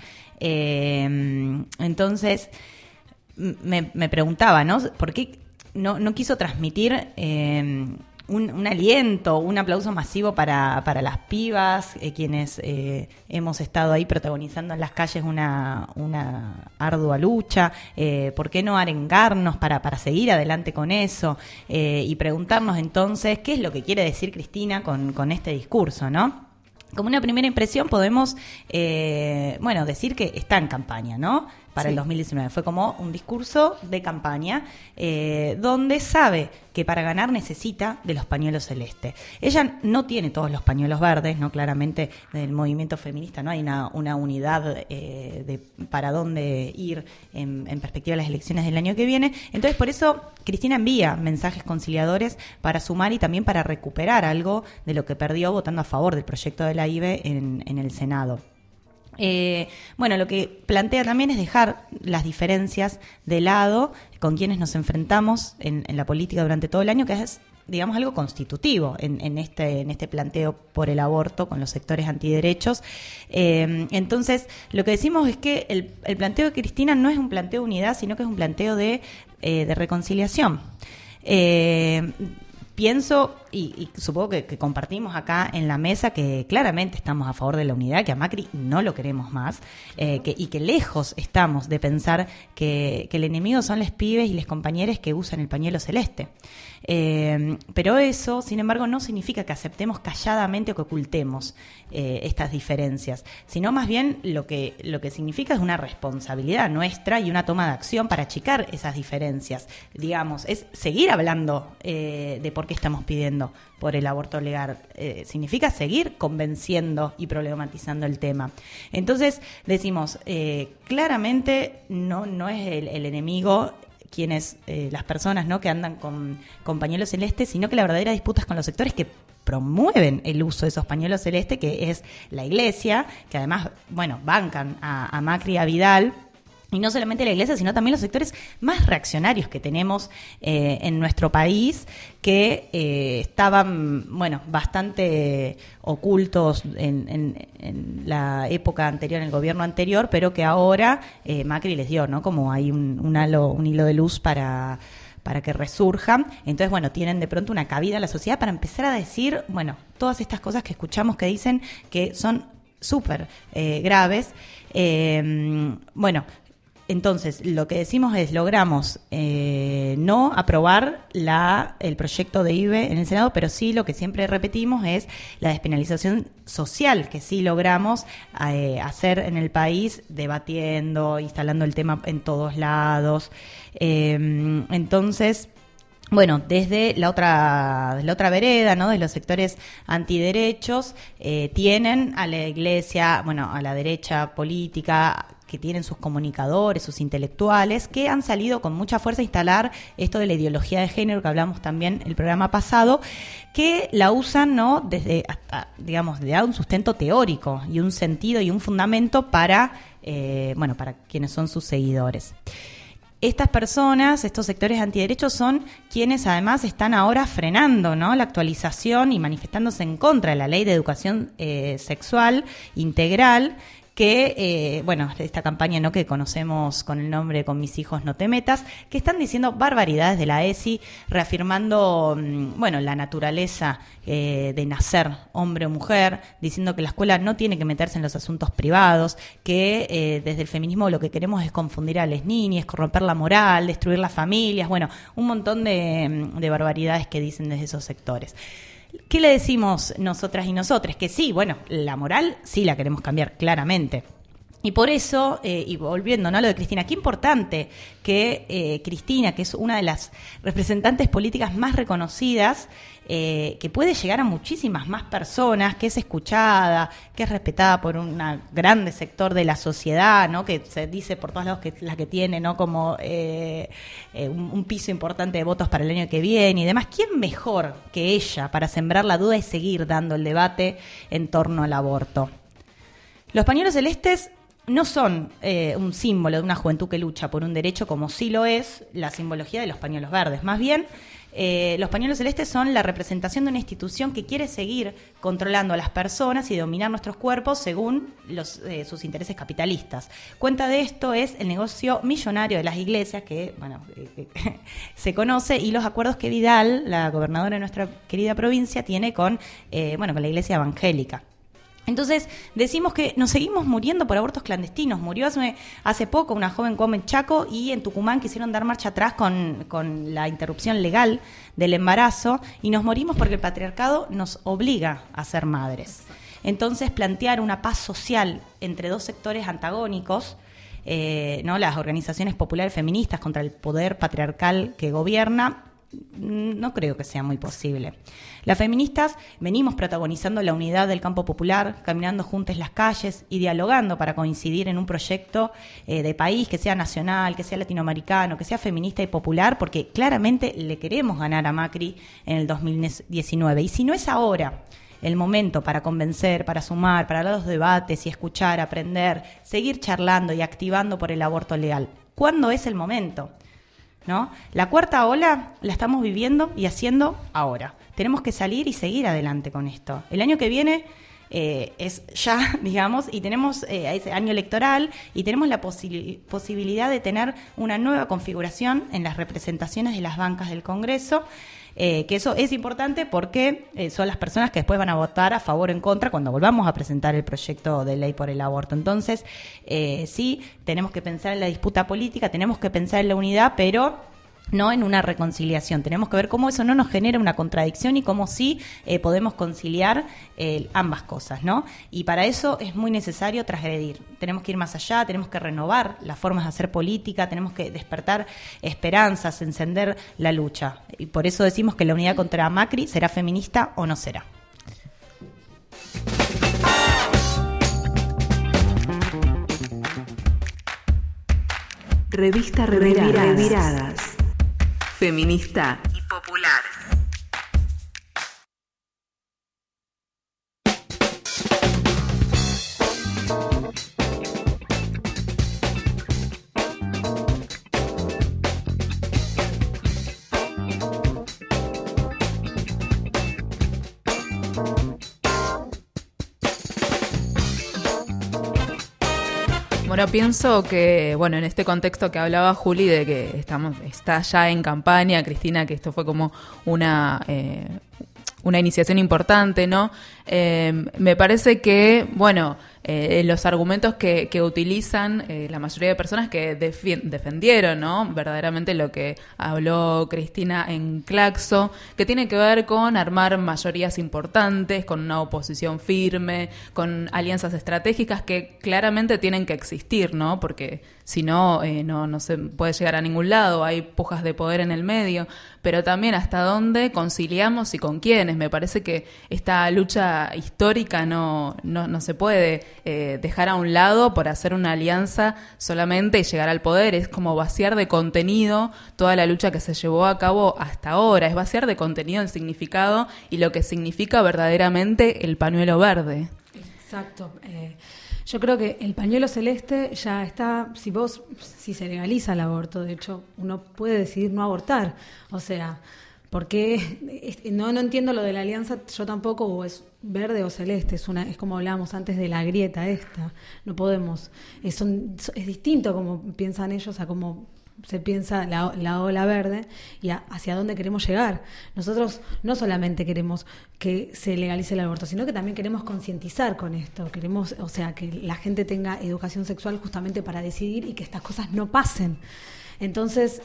Entonces me preguntaba, ¿no? ¿Por qué no quiso transmitir un aliento, un aplauso masivo para las pibas, quienes hemos estado ahí protagonizando en las calles una ardua lucha? ¿Por qué no arengarnos para seguir adelante con eso? Y preguntarnos entonces qué es lo que quiere decir Cristina con este discurso, ¿no? Como una primera impresión podemos, decir que está en campaña, ¿no? Para el 2019. Fue como un discurso de campaña donde sabe que para ganar necesita de los pañuelos celestes. Ella no tiene todos los pañuelos verdes, ¿no? Claramente del movimiento feminista no hay una unidad de para dónde ir en perspectiva de las elecciones del año que viene. Entonces, por eso Cristina envía mensajes conciliadores para sumar y también para recuperar algo de lo que perdió votando a favor del proyecto de la IBE en el Senado. Lo que plantea también es dejar las diferencias de lado con quienes nos enfrentamos en la política durante todo el año, que es, digamos, algo constitutivo en este planteo por el aborto con los sectores antiderechos. Entonces, lo que decimos es que el planteo de Cristina no es un planteo de unidad, sino que es un planteo de reconciliación. Pienso, y supongo que compartimos acá en la mesa, que claramente estamos a favor de la unidad, que a Macri no lo queremos más, y que lejos estamos de pensar que el enemigo son los pibes y las compañeras que usan el pañuelo celeste. Pero eso, sin embargo, no significa que aceptemos calladamente o que ocultemos estas diferencias, sino más bien lo que significa es una responsabilidad nuestra y una toma de acción para achicar esas diferencias. Digamos, es seguir hablando de por qué estamos pidiendo por el aborto legal. Significa seguir convenciendo y problematizando el tema. Entonces, decimos, claramente no es el enemigo quienes las personas, ¿no?, que andan con pañuelos celestes, sino que la verdadera disputa es con los sectores que promueven el uso de esos pañuelos celestes, que es la Iglesia, que además, bancan a Macri y a Vidal, Y no solamente la Iglesia, sino también los sectores más reaccionarios que tenemos en nuestro país, que estaban, bastante ocultos en la época anterior, en el gobierno anterior, pero que ahora Macri les dio, ¿no? Como hay un hilo de luz para que resurjan. Entonces, tienen de pronto una cabida en la sociedad para empezar a decir, todas estas cosas que escuchamos que dicen que son súper graves. Entonces, lo que decimos es, logramos no aprobar el proyecto de IVE en el Senado, pero sí lo que siempre repetimos es la despenalización social, que sí logramos hacer en el país, debatiendo, instalando el tema en todos lados. Entonces, desde la otra vereda, ¿no? De los sectores antiderechos, tienen a la Iglesia, a la derecha política, que tienen sus comunicadores, sus intelectuales, que han salido con mucha fuerza a instalar esto de la ideología de género, que hablamos también el programa pasado, que la usan, ¿no? Desde hasta, digamos, le da un sustento teórico y un sentido y un fundamento para quienes son sus seguidores. Estas personas, estos sectores antiderechos, son quienes además están ahora frenando, ¿no? La actualización y manifestándose en contra de la ley de educación sexual integral, que, esta campaña, ¿no?, que conocemos con el nombre Con mis hijos no te metas, que están diciendo barbaridades de la ESI, reafirmando, la naturaleza de nacer hombre o mujer, diciendo que la escuela no tiene que meterse en los asuntos privados, que desde el feminismo lo que queremos es confundir a las niñas, corromper la moral, destruir las familias, un montón de barbaridades que dicen desde esos sectores. ¿Qué le decimos nosotras y nosotres? Que sí, la moral sí la queremos cambiar claramente. Y por eso, y volviendo, ¿no?, a lo de Cristina, qué importante que Cristina, que es una de las representantes políticas más reconocidas, que puede llegar a muchísimas más personas, que es escuchada, que es respetada por un grande sector de la sociedad, ¿no?, que se dice por todos lados que es la que tiene, ¿no?, como un piso importante de votos para el año que viene y demás. ¿Quién mejor que ella para sembrar la duda y seguir dando el debate en torno al aborto? Los pañuelos celestes no son un símbolo de una juventud que lucha por un derecho, como sí lo es la simbología de los pañuelos verdes. Más bien, los pañuelos celestes son la representación de una institución que quiere seguir controlando a las personas y dominar nuestros cuerpos según sus intereses capitalistas. Cuenta de esto es el negocio millonario de las iglesias, que se conoce, y los acuerdos que Vidal, la gobernadora de nuestra querida provincia, tiene con la iglesia evangélica. Entonces, decimos que nos seguimos muriendo por abortos clandestinos. Murió hace poco una joven en Chaco, y en Tucumán quisieron dar marcha atrás con la interrupción legal del embarazo, y nos morimos porque el patriarcado nos obliga a ser madres. Entonces, plantear una paz social entre dos sectores antagónicos, las organizaciones populares feministas contra el poder patriarcal que gobierna, no creo que sea muy posible. Las feministas venimos protagonizando la unidad del campo popular, caminando juntas las calles y dialogando para coincidir en un proyecto de país que sea nacional, que sea latinoamericano, que sea feminista y popular, porque claramente le queremos ganar a Macri en el 2019. Y si no es ahora el momento para convencer, para sumar, para los debates y escuchar, aprender, seguir charlando y activando por el aborto legal, ¿cuándo es el momento? ¿No? La cuarta ola la estamos viviendo y haciendo ahora. Tenemos que salir y seguir adelante con esto. El año que viene es ya, digamos, y tenemos ese año electoral, y tenemos la posibilidad de tener una nueva configuración en las representaciones de las bancas del Congreso, que eso es importante porque son las personas que después van a votar a favor o en contra cuando volvamos a presentar el proyecto de ley por el aborto. Entonces, sí, tenemos que pensar en la disputa política, tenemos que pensar en la unidad, pero no en una reconciliación. Tenemos que ver cómo eso no nos genera una contradicción y cómo sí podemos conciliar ambas cosas, ¿no? Y para eso es muy necesario transgredir. Tenemos que ir más allá, tenemos que renovar las formas de hacer política, tenemos que despertar esperanzas, encender la lucha. Y por eso decimos que la unidad contra Macri será feminista o no será. Revista Reviradas. Feminista y popular. Bueno, pienso que, bueno, en este contexto que hablaba Juli de que está ya en campaña, Cristina, que esto fue como una iniciación importante, ¿no? Me parece que, bueno, los argumentos que utilizan la mayoría de personas que defendieron, ¿no?, verdaderamente lo que habló Cristina en Claxo, que tiene que ver con armar mayorías importantes, con una oposición firme, con alianzas estratégicas que claramente tienen que existir, ¿no? Porque si no, no se puede llegar a ningún lado, hay pujas de poder en el medio, pero también hasta dónde conciliamos y con quiénes. Me parece que esta lucha histórica no se puede dejar a un lado por hacer una alianza solamente y llegar al poder. Es como vaciar de contenido toda la lucha que se llevó a cabo hasta ahora, es vaciar de contenido el significado y lo que significa verdaderamente el pañuelo verde. Exacto. Yo creo que el pañuelo celeste ya está, si se legaliza el aborto, de hecho, uno puede decidir no abortar. O sea, porque no entiendo lo de la alianza, yo tampoco, o es verde o celeste, es como hablábamos antes de la grieta esta. No podemos, es distinto como piensan ellos a cómo se piensa la ola verde y hacia dónde queremos llegar. Nosotros no solamente queremos que se legalice el aborto, sino que también queremos concientizar con esto. Queremos, o sea, que la gente tenga educación sexual justamente para decidir y que estas cosas no pasen. Entonces,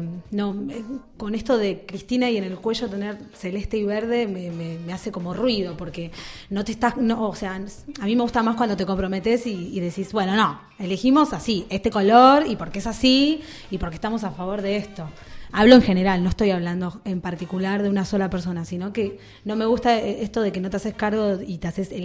con esto de Cristina y en el cuello tener celeste y verde me hace como ruido, porque o sea, a mí me gusta más cuando te comprometes y decís, bueno, no, elegimos así, este color, y porque es así, y porque estamos a favor de esto. Hablo en general, no estoy hablando en particular de una sola persona, sino que no me gusta esto de que no te haces cargo y te haces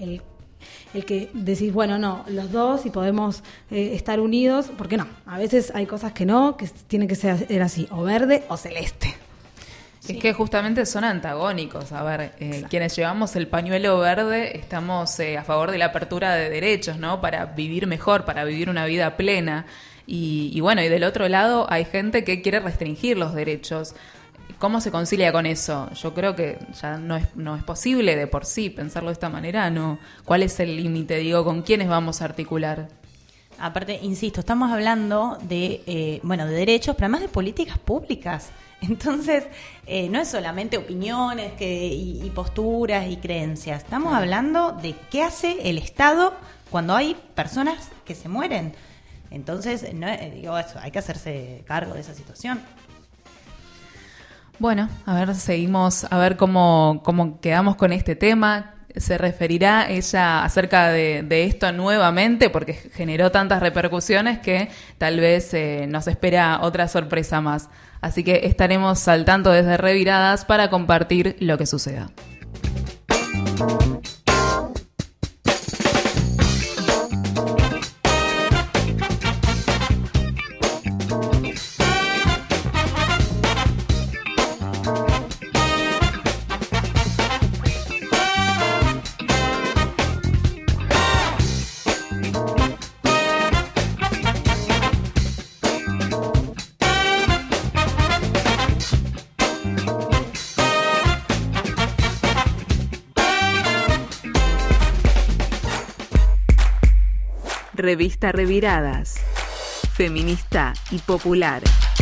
el que decís, bueno, no, los dos y podemos estar unidos, porque no, a veces hay cosas que no, que tienen que ser así, o verde o celeste. Es que justamente son antagónicos. A ver, quienes llevamos el pañuelo verde estamos a favor de la apertura de derechos, ¿no? Para vivir mejor, para vivir una vida plena. Y bueno, y del otro lado hay gente que quiere restringir los derechos. ¿Cómo se concilia con eso? Yo creo que ya no es posible de por sí pensarlo de esta manera, ¿no? ¿Cuál es el límite? Digo, ¿con quiénes vamos a articular? Aparte, insisto, estamos hablando de derechos, pero además de políticas públicas. Entonces, no es solamente opiniones y posturas y creencias. Estamos hablando de qué hace el Estado cuando hay personas que se mueren. Entonces, hay que hacerse cargo de esa situación. Bueno, a ver, seguimos a ver cómo quedamos con este tema. ¿Se referirá ella acerca de esto nuevamente? Porque generó tantas repercusiones que tal vez nos espera otra sorpresa más. Así que estaremos saltando desde Reviradas para compartir lo que suceda. Revista Reviradas, feminista y popular.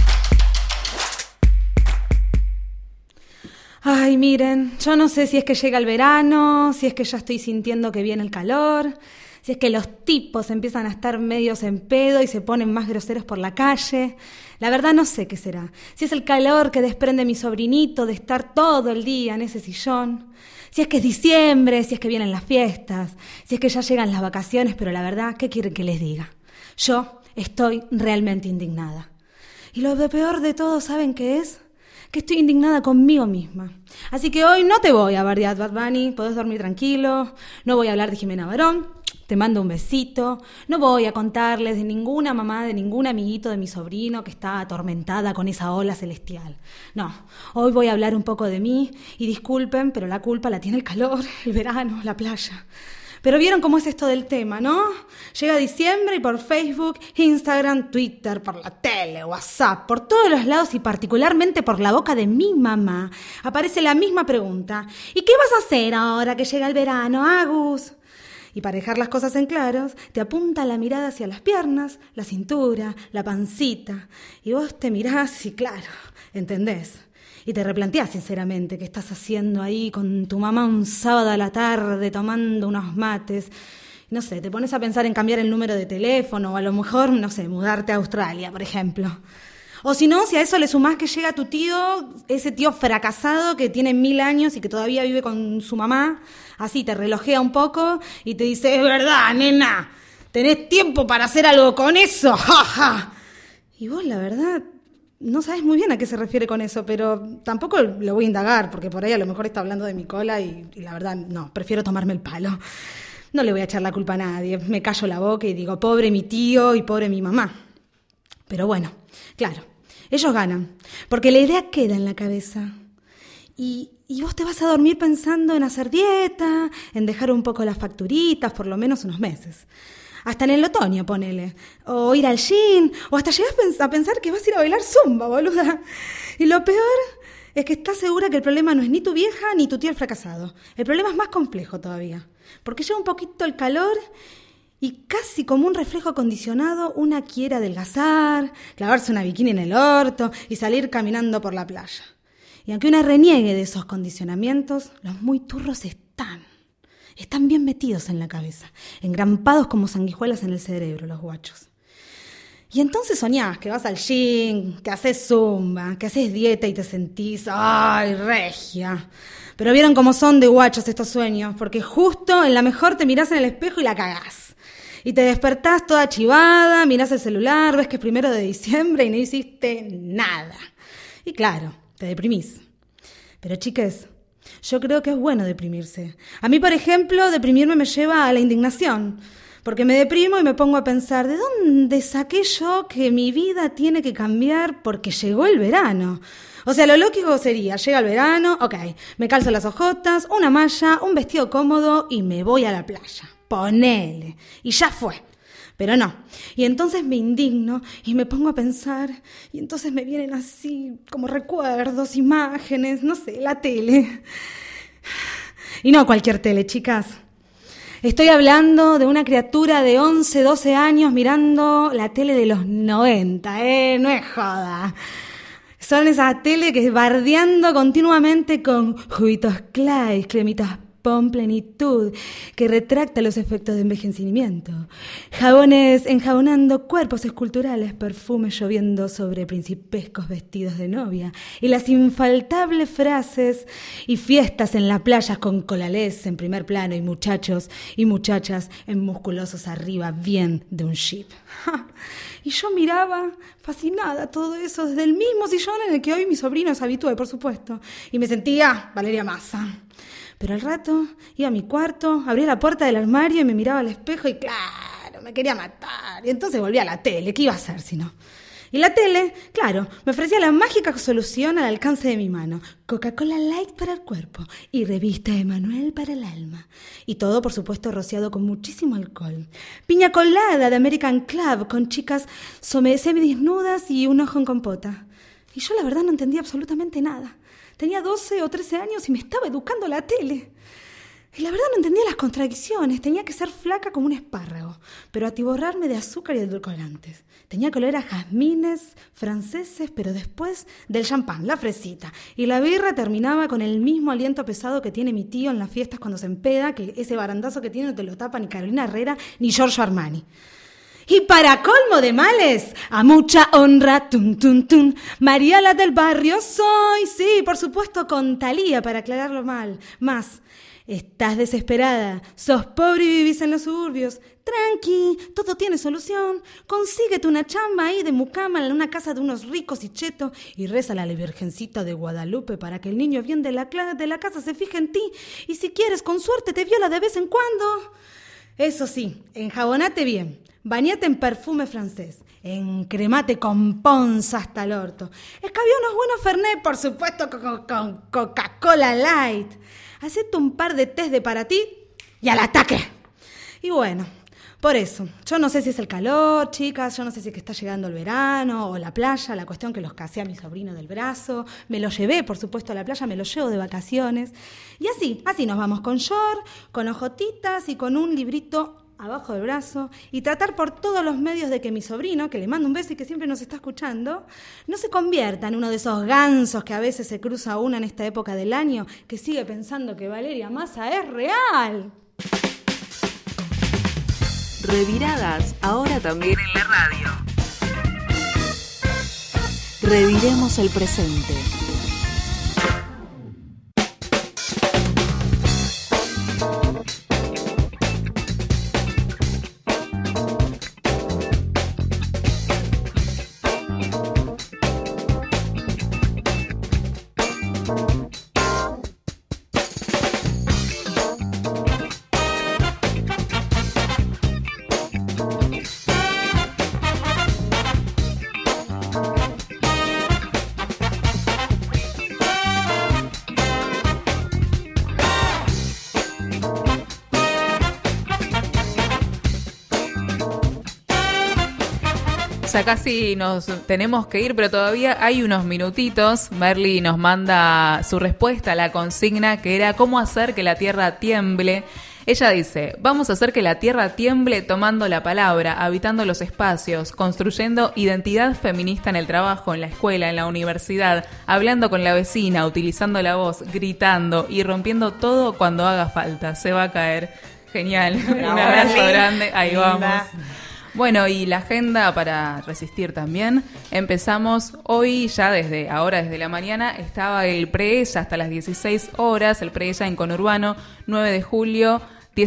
Ay, miren, yo no sé si es que llega el verano, si es que ya estoy sintiendo que viene el calor, si es que los tipos empiezan a estar medios en pedo y se ponen más groseros por la calle. La verdad no sé qué será. Si es el calor que desprende mi sobrinito de estar todo el día en ese sillón. Si es que es diciembre, si es que vienen las fiestas, si es que ya llegan las vacaciones, pero la verdad, ¿qué quieren que les diga? Yo estoy realmente indignada. Y lo peor de todo, ¿saben qué es? Que estoy indignada conmigo misma. Así que hoy no te voy a bardear, Bad Bunny, podés dormir tranquilo, no voy a hablar de Jimena Barón, te mando un besito, no voy a contarles de ninguna mamá, de ningún amiguito de mi sobrino que está atormentada con esa ola celestial. No, hoy voy a hablar un poco de mí y disculpen, pero la culpa la tiene el calor, el verano, la playa. Pero vieron cómo es esto del tema, ¿no? Llega diciembre y por Facebook, Instagram, Twitter, por la tele, WhatsApp, por todos los lados y particularmente por la boca de mi mamá, aparece la misma pregunta. ¿Y qué vas a hacer ahora que llega el verano, Agus? Y para dejar las cosas en claros, te apunta la mirada hacia las piernas, la cintura, la pancita. Y vos te mirás y claro, ¿entendés? Y te replanteás sinceramente qué estás haciendo ahí con tu mamá un sábado a la tarde tomando unos mates. No sé, te pones a pensar en cambiar el número de teléfono o a lo mejor, no sé, mudarte a Australia, por ejemplo. O si no, si a eso le sumás que llega tu tío, ese tío fracasado que tiene 1000 años y que todavía vive con su mamá, así te relojea un poco y te dice, es verdad, nena, tenés tiempo para hacer algo con eso, jaja. Y vos, la verdad, no sabes muy bien a qué se refiere con eso, pero tampoco lo voy a indagar, porque por ahí a lo mejor está hablando de mi cola y la verdad, no, prefiero tomarme el palo. No le voy a echar la culpa a nadie, me callo la boca y digo, pobre mi tío y pobre mi mamá. Pero bueno, claro, ellos ganan, porque la idea queda en la cabeza. Y vos te vas a dormir pensando en hacer dieta, en dejar un poco las facturitas, por lo menos unos meses. Hasta en el otoño, ponele. O ir al gym, o hasta llegás a pensar que vas a ir a bailar zumba, boluda. Y lo peor es que estás segura que el problema no es ni tu vieja ni tu tío el fracasado. El problema es más complejo todavía. Porque llega un poquito el calor y casi como un reflejo acondicionado una quiere adelgazar, clavarse una bikini en el orto y salir caminando por la playa. Y aunque una reniegue de esos condicionamientos, los muy turros están bien metidos en la cabeza, engrampados como sanguijuelas en el cerebro, los guachos. Y entonces soñás que vas al gym, que haces zumba, que haces dieta y te sentís, ¡ay, regia! Pero vieron cómo son de guachos estos sueños, porque justo en la mejor te mirás en el espejo y la cagás. Y te despertás toda chivada, mirás el celular, ves que es 1 de diciembre y no hiciste nada. Y claro, te deprimís. Pero chiques, yo creo que es bueno deprimirse. A mí, por ejemplo, deprimirme me lleva a la indignación, porque me deprimo y me pongo a pensar, ¿de dónde saqué yo que mi vida tiene que cambiar porque llegó el verano? O sea, lo lógico sería, llega el verano, ok, me calzo las ojotas, una malla, un vestido cómodo y me voy a la playa. Ponele. Y ya fue. Pero no. Y entonces me indigno y me pongo a pensar y entonces me vienen así como recuerdos, imágenes, no sé, la tele. Y no cualquier tele, chicas. Estoy hablando de una criatura de 11, 12 años mirando la tele de los 90, no es joda. Son esas tele que bardeando continuamente con juguitos Clay, cremitas Pon Plenitud, que retracta los efectos de envejecimiento. Jabones enjabonando cuerpos esculturales, perfumes lloviendo sobre principescos vestidos de novia, y las infaltables frases y fiestas en las playas con colalés en primer plano y muchachos y muchachas en musculosos arriba bien de un jeep. Y yo miraba fascinada todo eso desde el mismo sillón en el que hoy mi sobrino se habitúa, por supuesto, y me sentía Valeria Massa. Pero al rato iba a mi cuarto, abría la puerta del armario y me miraba al espejo y claro, me quería matar. Y entonces volví a la tele, ¿qué iba a hacer si no? Y la tele, claro, me ofrecía la mágica solución al alcance de mi mano. Coca-Cola Light para el cuerpo y revista Emanuel para el alma. Y todo, por supuesto, rociado con muchísimo alcohol. Piña colada de American Club con chicas semidesnudas y un ojo en compota. Y yo la verdad no entendía absolutamente nada. Tenía 12 o 13 años y me estaba educando la tele. Y la verdad no entendía las contradicciones. Tenía que ser flaca como un espárrago, pero atiborrarme de azúcar y edulcorantes. Tenía que oler a jazmines franceses, pero después del champán, la fresita. Y la birra terminaba con el mismo aliento pesado que tiene mi tío en las fiestas cuando se empeda, que ese barandazo que tiene no te lo tapa ni Carolina Herrera ni Giorgio Armani. Y para colmo de males, a mucha honra, tun, tun, tun, Mariala del barrio soy, sí, por supuesto con Thalía, para aclararlo más. Estás desesperada, sos pobre y vivís en los suburbios. Tranqui, todo tiene solución. Consíguete una chamba ahí de mucama en una casa de unos ricos y chetos y rézala a la Virgencita de Guadalupe para que el niño bien de la casa se fije en ti y si quieres, con suerte, te viola de vez en cuando. Eso sí, enjabonate bien. Bañate en perfume francés, encremate con Pons hasta el orto. Escabía unos buenos Fernet, por supuesto, con Coca-Cola Light. Hacete un par de test de para ti y al ataque. Y bueno, Por eso, yo no sé si es el calor, chicas, yo no sé si es que está llegando el verano o la playa, la cuestión que los casé a mi sobrino del brazo, me lo llevé, por supuesto, a la playa, me lo llevo de vacaciones. Y así nos vamos con short, con ojotitas y con un librito abajo del brazo y tratar por todos los medios de que mi sobrino, que le mando un beso y que siempre nos está escuchando, no se convierta en uno de esos gansos que a veces se cruza una en esta época del año, que sigue pensando que Valeria Massa es real. Reviradas, ahora también en la radio. Reviremos el presente. Ya casi nos tenemos que ir, pero todavía hay unos minutitos. Merly nos manda su respuesta a la consigna, que era ¿cómo hacer que la tierra tiemble? Ella dice, vamos a hacer que la tierra tiemble tomando la palabra, habitando los espacios, construyendo identidad feminista en el trabajo, en la escuela, en la universidad, hablando con la vecina, utilizando la voz, gritando y rompiendo todo cuando haga falta. Se va a caer. Genial. Un abrazo grande. Ahí vamos. Bueno, y la agenda para resistir también. Empezamos hoy, ya desde la mañana, estaba el pre-ella hasta las 16 horas, el pre-ella en Conurbano, 9 de julio,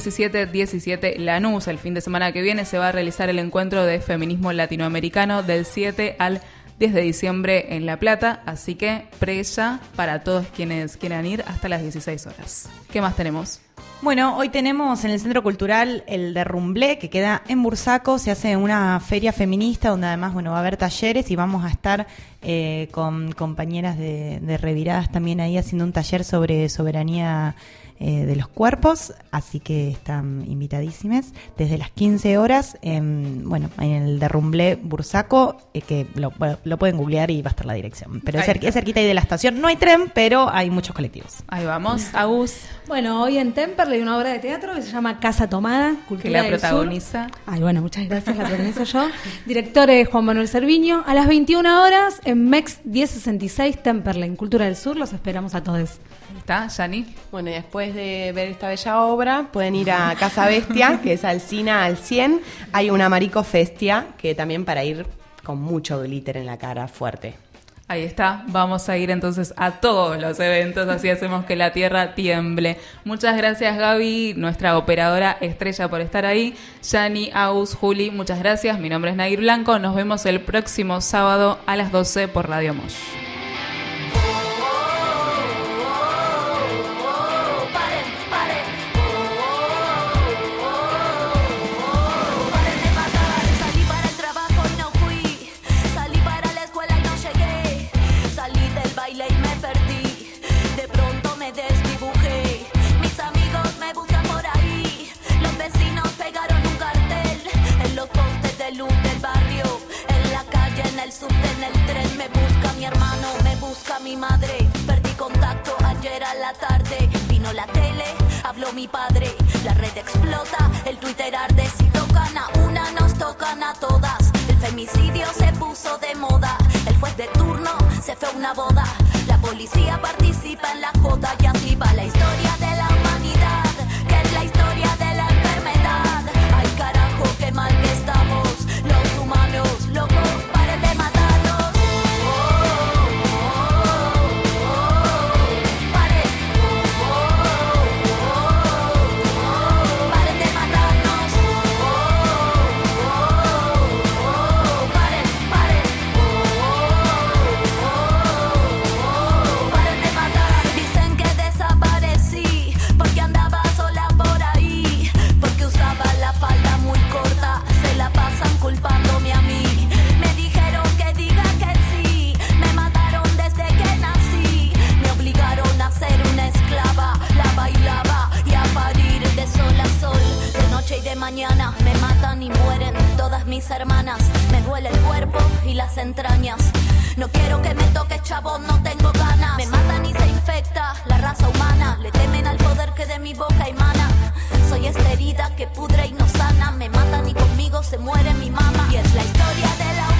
17 Lanús. El fin de semana que viene se va a realizar el encuentro de feminismo latinoamericano del 7 al 10 de diciembre en La Plata, así que pre-ella para todos quienes quieran ir hasta las 16 horas. ¿Qué más tenemos? Bueno, hoy tenemos en el Centro Cultural el Derrumblé, que queda en Bursaco. Se hace una feria feminista donde además va a haber talleres y vamos a estar con compañeras de Reviradas también ahí haciendo un taller sobre soberanía de los cuerpos, así que están invitadísimas desde las 15 horas en el Derrumblé Bursaco, que lo pueden googlear y va a estar la dirección, pero es cerquita ahí de la estación. No hay tren, pero hay muchos colectivos. Ahí vamos, Agus. Bueno, hoy en Temperley hay una obra de teatro que se llama Casa Tomada, Cultura que la del protagoniza. Sur. Ay, bueno, muchas gracias, la protagonizo yo. Director es Juan Manuel Cerviño. A las 21 horas en MEX 1066 Temperley, Cultura del Sur. Los esperamos a todos. ¿Está, Yani? Bueno, y después de ver esta bella obra, pueden ir a Casa Bestia, que es Alsina al 100. Hay una Marico Festia, que también para ir con mucho glitter en la cara, fuerte. Ahí está, vamos a ir entonces a todos los eventos, así hacemos que la tierra tiemble. Muchas gracias, Gaby, nuestra operadora estrella, por estar ahí. Yani, Agus, Juli, muchas gracias. Mi nombre es Nair Blanco, nos vemos el próximo sábado a las 12 por Radio Mosh. En el tren me busca mi hermano, me busca mi madre. Perdí contacto ayer a la tarde. Vino la tele, habló mi padre. La red explota, el Twitter arde. Si tocan a una, nos tocan a todas. El femicidio se puso de moda. El juez de turno se fue a una boda. La policía participa en la joda. Y así va la historia de la humanidad, que es la historia de la enfermedad. Ay carajo, qué mal que estamos los humanos, locos. y esta herida que pudre y no sana. Me matan y conmigo se muere mi mamá. Y es la historia de la